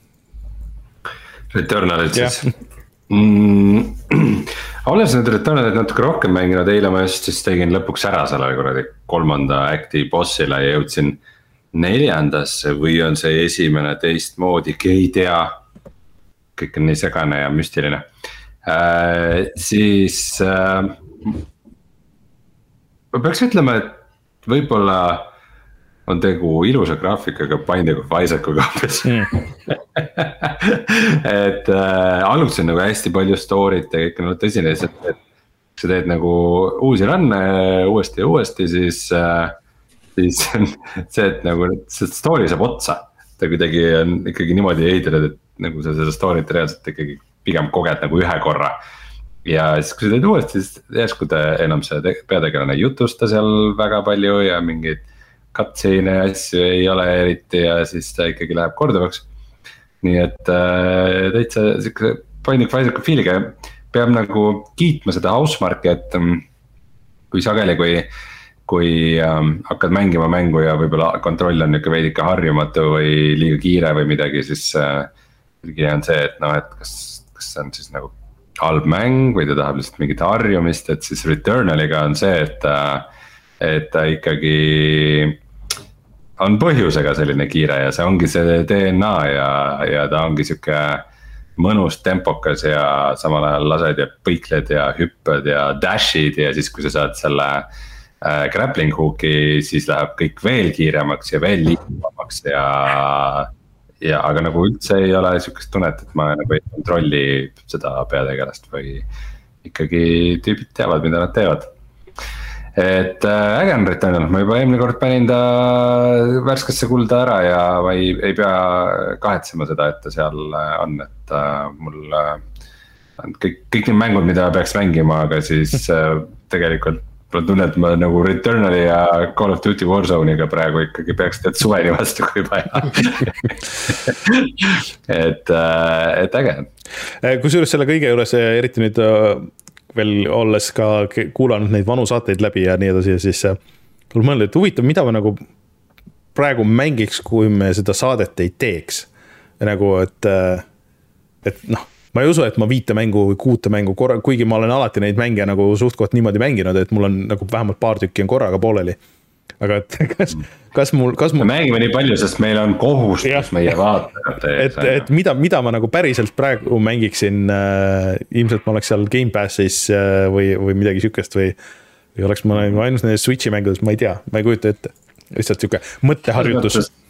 Speaker 3: Returnalit siis. Mm, olen nüüd Returnalit natuke rohkem mänginud, eile ma just siis tegin lõpuks ära selle kuradi kolmanda acti bossile ja jõudsin neljandasse või on see esimene teist moodi, ei tea, kõik on nii segane ja müstiline. Äh, siis äh, ma peaks ütlema, et võib-olla on tegu ilusa graafikaga, paindliku Isaacu kaapes mm. et äh, alguses on nagu hästi palju story't ja kõik on olnud tõsine, et, et sa teed nagu uusi runne uuesti ja uuesti, siis äh, siis on see, et nagu see story saab otsa. Ta kuidagi on ikkagi niimoodi ehitatud, et nagu sa seda story't reaalselt ikkagi pigem koged nagu ühe korra. Ja siis kui sa teed uuesti, siis järsku ta enam see peategelane jutusta seal väga palju ja mingid katseine asju ei ole eriti ja siis ta ikkagi läheb korduvaks. Nii et äh, täitsa siukse paindlik Isaacu feeliga peab nagu kiitma seda Housemarque'i, et um, kui sageli, kui, kui um, hakkad mängima mängu ja võib-olla kontroll on niuke veidike harjumatu või liiga kiire või midagi, siis äh, on see, et noh, et kas, kas see on siis nagu halb mäng või ta tahab lihtsalt mingit harjumist, et siis Returnaliga on see, et ta, et ta ikkagi on põhjusega selline kiire ja see ongi see D N A ja, ja ta ongi siuke mõnus tempokas ja samal ajal lased ja põikled ja hüpped ja dashid ja siis kui sa saad selle äh, grappling hook'i, siis läheb kõik veel kiiremaks ja veel liikuvamaks ja ja aga nagu üldse ei ole siukest tunnet, et ma nagu ei kontrolli seda peategelast või ikkagi tüübid teavad, mida nad teevad. Et äge on Returnal, ma juba eelmine kord panin ta värskesse kulda ära ja ma ei, ei pea kahetsema seda, et ta seal on, et mul kõik, kõik need mängud, mida peaks mängima, aga siis tegelikult ma tunnen, et ma nagu Returnali ja Call of Duty Warzone'iga praegu ikkagi peaks tead suveni vastu, kui vaja. et, et äge.
Speaker 1: Kusjuures selle kõige juures, eriti nüüd veel olles ka kuulanud neid vanu saateid läbi ja nii edasi, ja siis mul mõelda, et huvitav, mida ma nagu praegu mängiks, kui me seda saadet ei teeks. Ja nagu, et, et noh, ma ei usu, et ma viite mängu või kuute mängu korra, kuigi ma olen alati neid mänge nagu suhtkot niimoodi mänginud, et mul on nagu vähemalt paar tükki on korraga pooleli. Aga et kas, kas mul, kas mul...
Speaker 3: Me mängime nii palju, sest meil on kohustus ja, meie vaatajate.
Speaker 1: Et, et mida, mida ma nagu päriselt praegu mängiksin, äh, ilmselt ma oleks seal Game Passis äh, või, või midagi sükest või, või oleks ma ainult nendes Switchi mängudes, ma ei tea, ma ei kujuta ette. Lihtsalt siuke mõtteharjutus.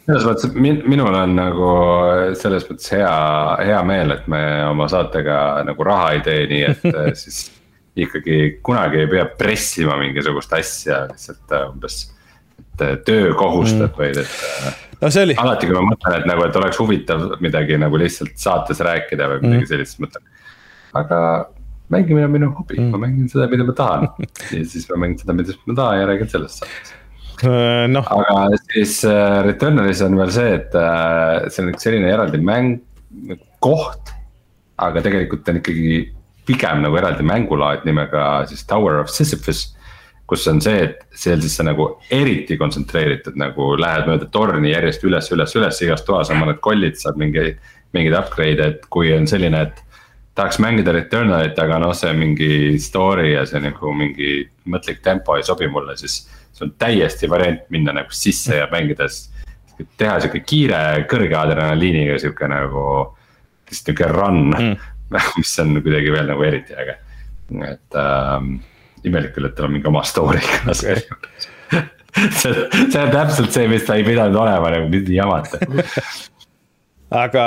Speaker 3: selles mõttes, minul on nagu selles mõttes hea, hea meel, et me oma saatega nagu raha ei tee, nii et siis ikkagi kunagi ei pea pressima mingisugust asja, lihtsalt umbes töökohustad mm. või et
Speaker 1: no, oli...
Speaker 3: alati kui ma mõtlen, et nagu, et oleks huvitav midagi nagu lihtsalt saates rääkida või midagi mm. sellist mõtlen. Aga mängimine on minu hobi mm., ma mängin seda, mida ma tahan ja siis ma mängin seda, mida ma tahan ja räägin sellest saates. No. Aga siis uh, Returnalis on veel see, et uh, see on üks selline eraldi mäng koht, aga tegelikult on ikkagi pigem nagu eraldi mängulaad nimega siis Tower of Sisyphus, kus on see, et seal siis sa nagu eriti kontsentreeritud, nagu lähed mööda torni järjest üles, üles, üles, igas toas on mõned kollid, saab mingi, mingid upgrade, et kui on selline, et tahaks mängida Returnalit, aga noh, see mingi story ja see nagu mingi mõtlik tempo ei sobi mulle, siis see on täiesti variant minna nagu sisse ja mängides, teha siuke kiire, kõrge adrenaliiniga siuke nagu, siuke run mm., mis on kuidagi veel nagu eriti äge. Et ähm, imelik küll, et tal on mingi oma story. Okay. see, see on täpselt see, mis ta ei pidanud olema, nagu mitte jamata.
Speaker 1: Aga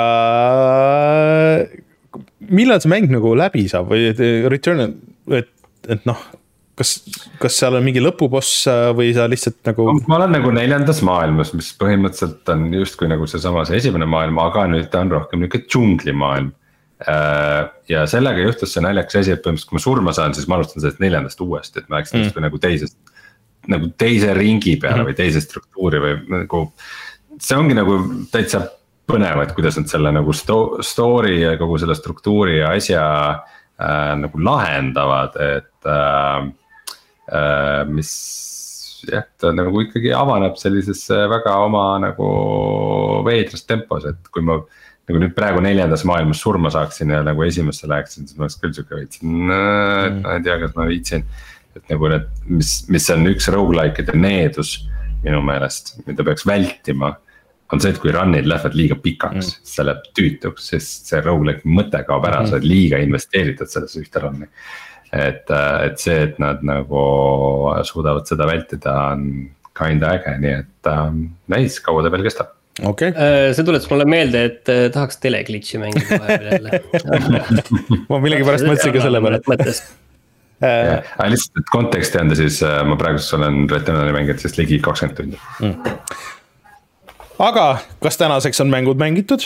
Speaker 1: millal see mäng nagu läbi saab või Return, et, et noh, kas, kas seal on mingi lõpuboss või sa lihtsalt nagu.
Speaker 3: Ma olen nagu neljandas maailmas, mis põhimõtteliselt on justkui nagu see sama see esimene maailm, aga nüüd ta on rohkem niisugune džunglimaailm. Ja sellega juhtus see naljakas asi, et põhimõtteliselt kui ma surma saan, siis ma alustan sellest neljandast uuesti, et ma läksin mm. nagu teisest, nagu teise ringi peale mm. või teise struktuuri või nagu, see ongi nagu täitsa põnev, et kuidas nad selle nagu sto- story ja kogu selle struktuuri ja asja äh, nagu lahendavad, et äh, äh, mis jah, ta nagu ikkagi avaneb sellisesse väga oma nagu veidras tempos, et kui ma nagu nüüd praegu neljandas maailmas surma saaksin ja nagu esimesse läheksin, siis ma oleks küll siuke veitsin, et ma ei tea, kas ma viitsin, et nagu need, mis, mis on üks roguelike'ide needus minu meelest, mida peaks vältima, on see, et kui run'id lähevad liiga pikaks, mm. see läheb tüütuks, sest see roguelike mõte kaob ära, sa oled liiga investeeritud sellesse ühte run'i. Et, et see, et nad nagu suudavad seda vältida, on kinda äge, nii et ähm, näis, kaua ta veel kestab.
Speaker 1: Okay.
Speaker 2: See tuletas mulle meelde, et tahaks teleglitši mängida vahepeal jälle.
Speaker 1: Ma millegi pärast mõtlesin ka selle peale.
Speaker 3: Äh, lihtsalt, et konteksti anda, siis ma praegus olen Returnali mängijad, siis ligi kakskümmend tundi. Mm.
Speaker 1: Aga kas tänaseks on mängud mängitud?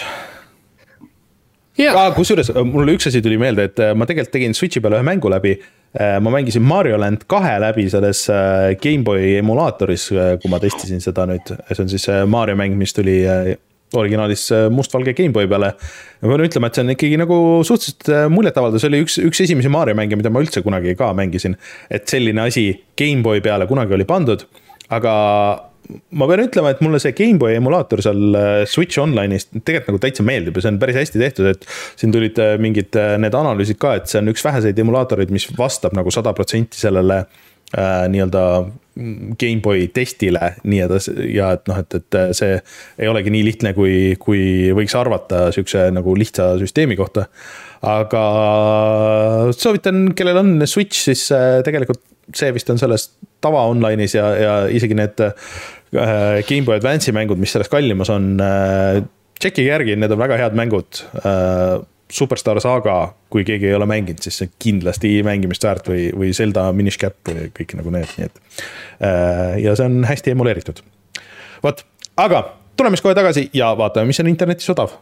Speaker 1: Ah, kusjuures mulle üks asi tuli meelde, et ma tegelikult tegin Switchi peale ühe mängu läbi. Ma mängisin Mario Land kahe läbi selles Gameboy emulaatoris, kui ma testisin seda nüüd. See on siis Mario mäng, mis tuli originaalis mustvalge Gameboy peale. Ma pean ütlema, et see on ikkagi nagu suhteliselt muljetavaldav. See oli üks, üks esimesi Mario mänge, mida ma üldse kunagi ka mängisin. Et selline asi Gameboy peale kunagi oli pandud. Aga ma pean ütlema, et mulle see Gameboy emulaator seal Switch Online'is tegelikult nagu täitsa meeldib ja see on päris hästi tehtud, et siin tulid mingid need analüüsid ka, et see on üks väheseid emulaatorid, mis vastab nagu sada protsenti sellele äh, nii-öelda Gameboy testile nii ja, ja et, noh, et, et see ei olegi nii lihtne, kui, kui võiks arvata sükse nagu lihtsa süsteemi kohta. Aga soovitan, kellel on Switch, siis tegelikult see vist on selles tava online'is ja, ja isegi need äh, Game Boy Advance'i mängud, mis selles kallimas on, äh, tšekki järgi, need on väga head mängud. Äh, Superstar Saga, kui keegi ei ole mänginud, siis see kindlasti mängimist väärt või, või Zelda Minish Cap või kõik nagu need. Nii et, äh, ja see on hästi emuleeritud. Võt, aga tuleme kohe tagasi ja vaatame, mis on internetis odav.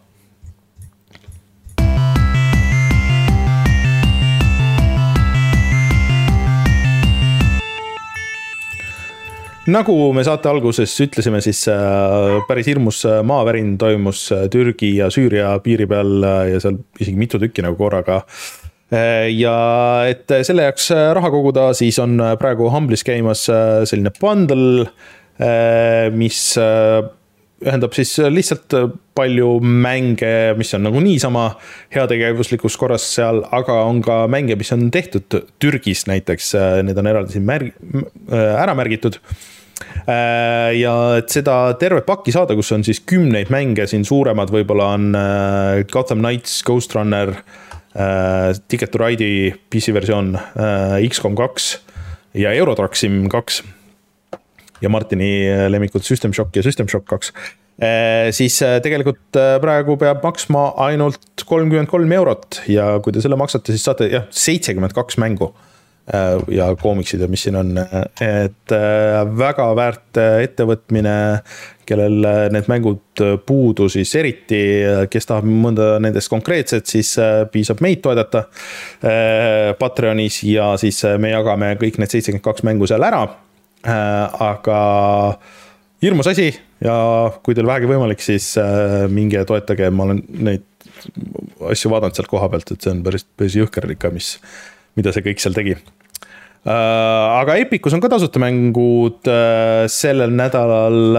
Speaker 1: Nagu me saate alguses ütlesime, siis päris hirmus maavärin toimus Türgi ja Süüria piiri peal ja seal isegi mitu tükki nagu korraga. Ja et selle jaoks raha koguda, siis on praegu Humble'is käimas selline bundle, mis ühendab siis lihtsalt palju mänge, mis on nagu niisama heategevuslikus korras seal, aga on ka mänge, mis on tehtud Türgis näiteks, need on eraldi siin märg, ära märgitud. Ja et seda terve pakki saada, kus on siis kümneid mänge, siin suuremad võib-olla on Gotham Knights, Ghost Runner, Ticket to Ride'i P C versioon, X COM kaks ja Euro Truck Sim kaks. ja Martini lemmikud System Shock ja System Shock kaks, siis tegelikult praegu peab maksma ainult kolmkümmend kolm eurot ja kui te selle maksate, siis saate jah, seitsekümmend kaks mängu ja koomiksid ja mis siin on, et väga väärt ettevõtmine, kellel need mängud puudu, siis eriti, kes tahab mõnda nendest konkreetset, siis piisab meid toedata Patreonis ja siis me jagame kõik need seitsekümmend kaks mängu seal ära, aga hirmus asi ja kui teil vähegi võimalik, siis minge toetage, ma olen neid asju vaadanud sealt koha pealt, et see on päris, päris jõhker ikka, mis mida see kõik seal tegi. Aga Epicus on ka tasuta mängud sellel nädalal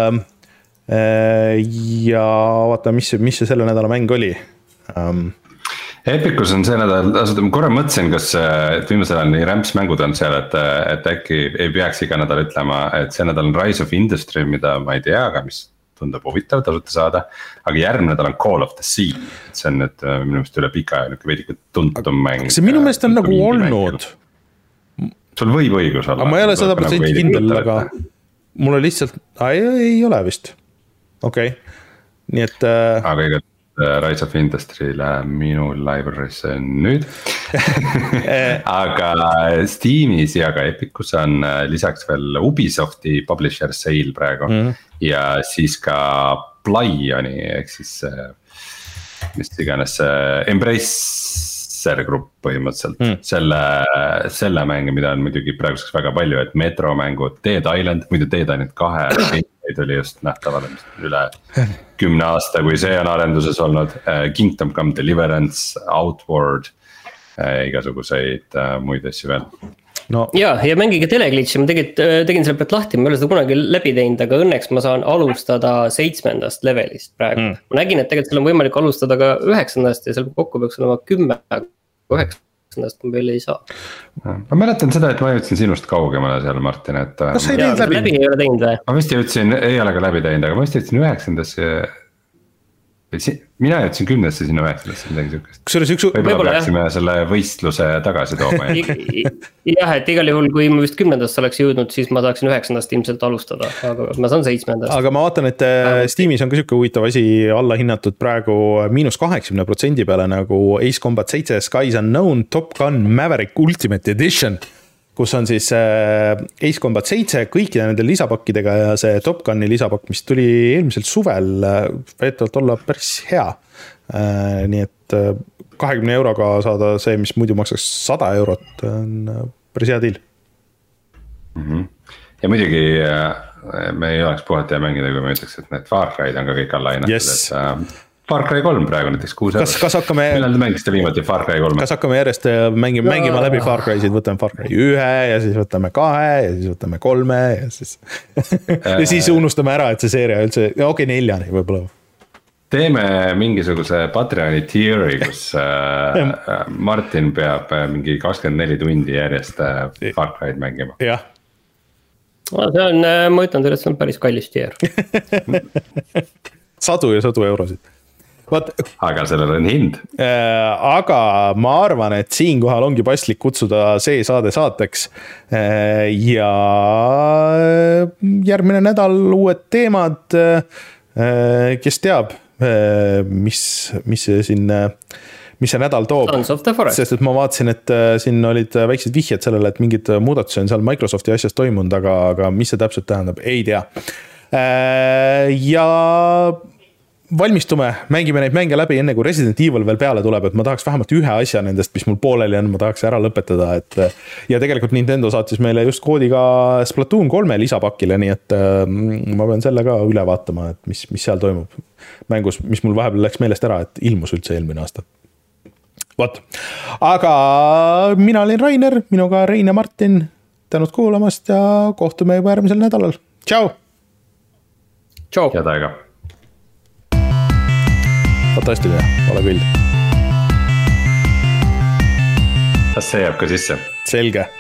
Speaker 1: ja vaata, mis, mis see selle nädala mäng oli.
Speaker 3: Epicus on see nädal, ma korra mõtlesin, kas et viimasel ajal nii rämps mängud on seal, et, et äkki ei peaks iga nädal ütlema, et see nädal on Rise of Industry, mida ma ei tea, aga mis tundub huvitav tasuta saada, aga järgmine nädal on Call of the Sea, see on nüüd minu meelest üle pika ja veidike tuntum mäng.
Speaker 1: See minu meelest on nagu olnud.
Speaker 3: Sul võib õigus olla.
Speaker 1: Aga ma ei ole sada protsenti kindel, aga mul on lihtsalt, ei, ei ole vist. Okei, okay. Nii et
Speaker 3: aga igat Rise of Industry läheb minu library'sse nüüd aga Steamis ja ka Epicus on lisaks veel Ubisofti publisher sale praegu mm. ja siis ka Playoni ehk siis mis iganes Embracer Group põhimõtteliselt mm. selle, selle mänge, mida on muidugi praeguseks väga palju, et Metro mängud Dead Island, muidu Dead Island kahe oli just nähtavale üle kümne aasta, kui see on arenduses olnud, Kingdom Come Deliverance, Outward, igasuguseid muid asju veel.
Speaker 2: No. Ja, ja mängige teleglitši, ma tegin, tegin selle pealt lahti, ma ei ole seda kunagi läbi teinud, aga õnneks ma saan alustada seitsmendast levelist praegu. Mm. Ma nägin, et tegelikult seal on võimalik alustada ka üheksandast ja seal kokku peaks olema kümme, üheksandast ma veel ei saa.
Speaker 3: Ma mäletan seda, et ma jõudsin sinust kaugemale seal, Martin, et
Speaker 1: kas sa ei teinud läbi?
Speaker 2: läbi ei ole teinud või?
Speaker 3: Ma vist jõudsin, ei ole ka läbi teinud, aga ma vist jõudsin üheksandasse mina jõudsin kümnesse sinna üheksandasse midagi sükest. Võib-olla peaksime jah. Selle võistluse tagasi tooma.
Speaker 2: Jah, et igal juhul, kui ma vist kümnendast oleks jõudnud, siis ma saaksin üheksandast ilmselt alustada, aga ma saan seitsmendast.
Speaker 1: Aga ma vaatan, et Steamis on ka siuke huvitav asi alla hinnatud praegu miinus kaheksakümne protsendi peale nagu Ace Combat seitse, Skies Unknown, Top Gun, Maverick Ultimate Edition, kus on siis Ace Combat seitse kõikide nende lisapakkidega ja see Top Guni lisapakk, mis tuli eelmisel suvel, väidetavalt olla päris hea. Nii et kahekümne euroga saada see, mis muidu maksaks sada eurot, on päris hea deal.
Speaker 3: Mm-hmm. Ja muidugi me ei oleks puhata ja mängida, kui me ütleks, et need Far Cry'd on ka kõik alla hinnatud, yes. et Far Cry kolm praegu näiteks kuus
Speaker 1: kas, kas hakkame,
Speaker 3: millal te mängisite viimati Far Cry kolm?
Speaker 1: Kas hakkame järjest mängima, mängima läbi Far Cry'sid, võtame Far Cry ühe ja siis võtame kahe ja siis võtame kolme ja siis ja siis unustame ära, et see seeria üldse, okei okay, neljani võib-olla.
Speaker 3: Teeme mingisuguse Patreoni tieri, kus Martin peab mingi kakskümmend neli tundi järjest Far Cry'd mängima.
Speaker 1: Jah.
Speaker 2: See on, ma ütlen teile, et see on päris kallis tier.
Speaker 1: Sadu ja sadu eurosid. Vaat,
Speaker 3: aga sellel on hind.
Speaker 1: Äh, aga ma arvan, et siin kohal ongi paslik kutsuda see saade saateks äh, ja järgmine nädal uued teemad, äh, kes teab, äh, mis, mis siin, mis see nädal toob. Sest et ma vaatasin, et äh, siin olid väiksed vihjed sellele, et mingid muudatusi on seal Microsofti asjas toimunud, aga, aga mis see täpselt tähendab, ei tea. Äh, ja valmistume, mängime neid mänge läbi enne kui Resident Evil veel peale tuleb, et ma tahaks vähemalt ühe asja nendest, mis mul pooleli on, ma tahaks ära lõpetada, et ja tegelikult Nintendo saatis meile just koodiga Splatoon kolme lisapakile, nii et ma pean selle ka üle vaatama, et mis, mis seal toimub mängus, mis mul vahepeal läks meelest ära, et ilmus üldse eelmine aasta. Vot, aga mina olin Rainer, minuga Rein ja Martin, tänud kuulamast ja kohtume juba järgmisel nädalal. Tšau!
Speaker 2: Tšau!
Speaker 3: Head aega!
Speaker 1: Fantastiline, ole küll.
Speaker 3: Kas see jääb ka sisse?
Speaker 1: Selge.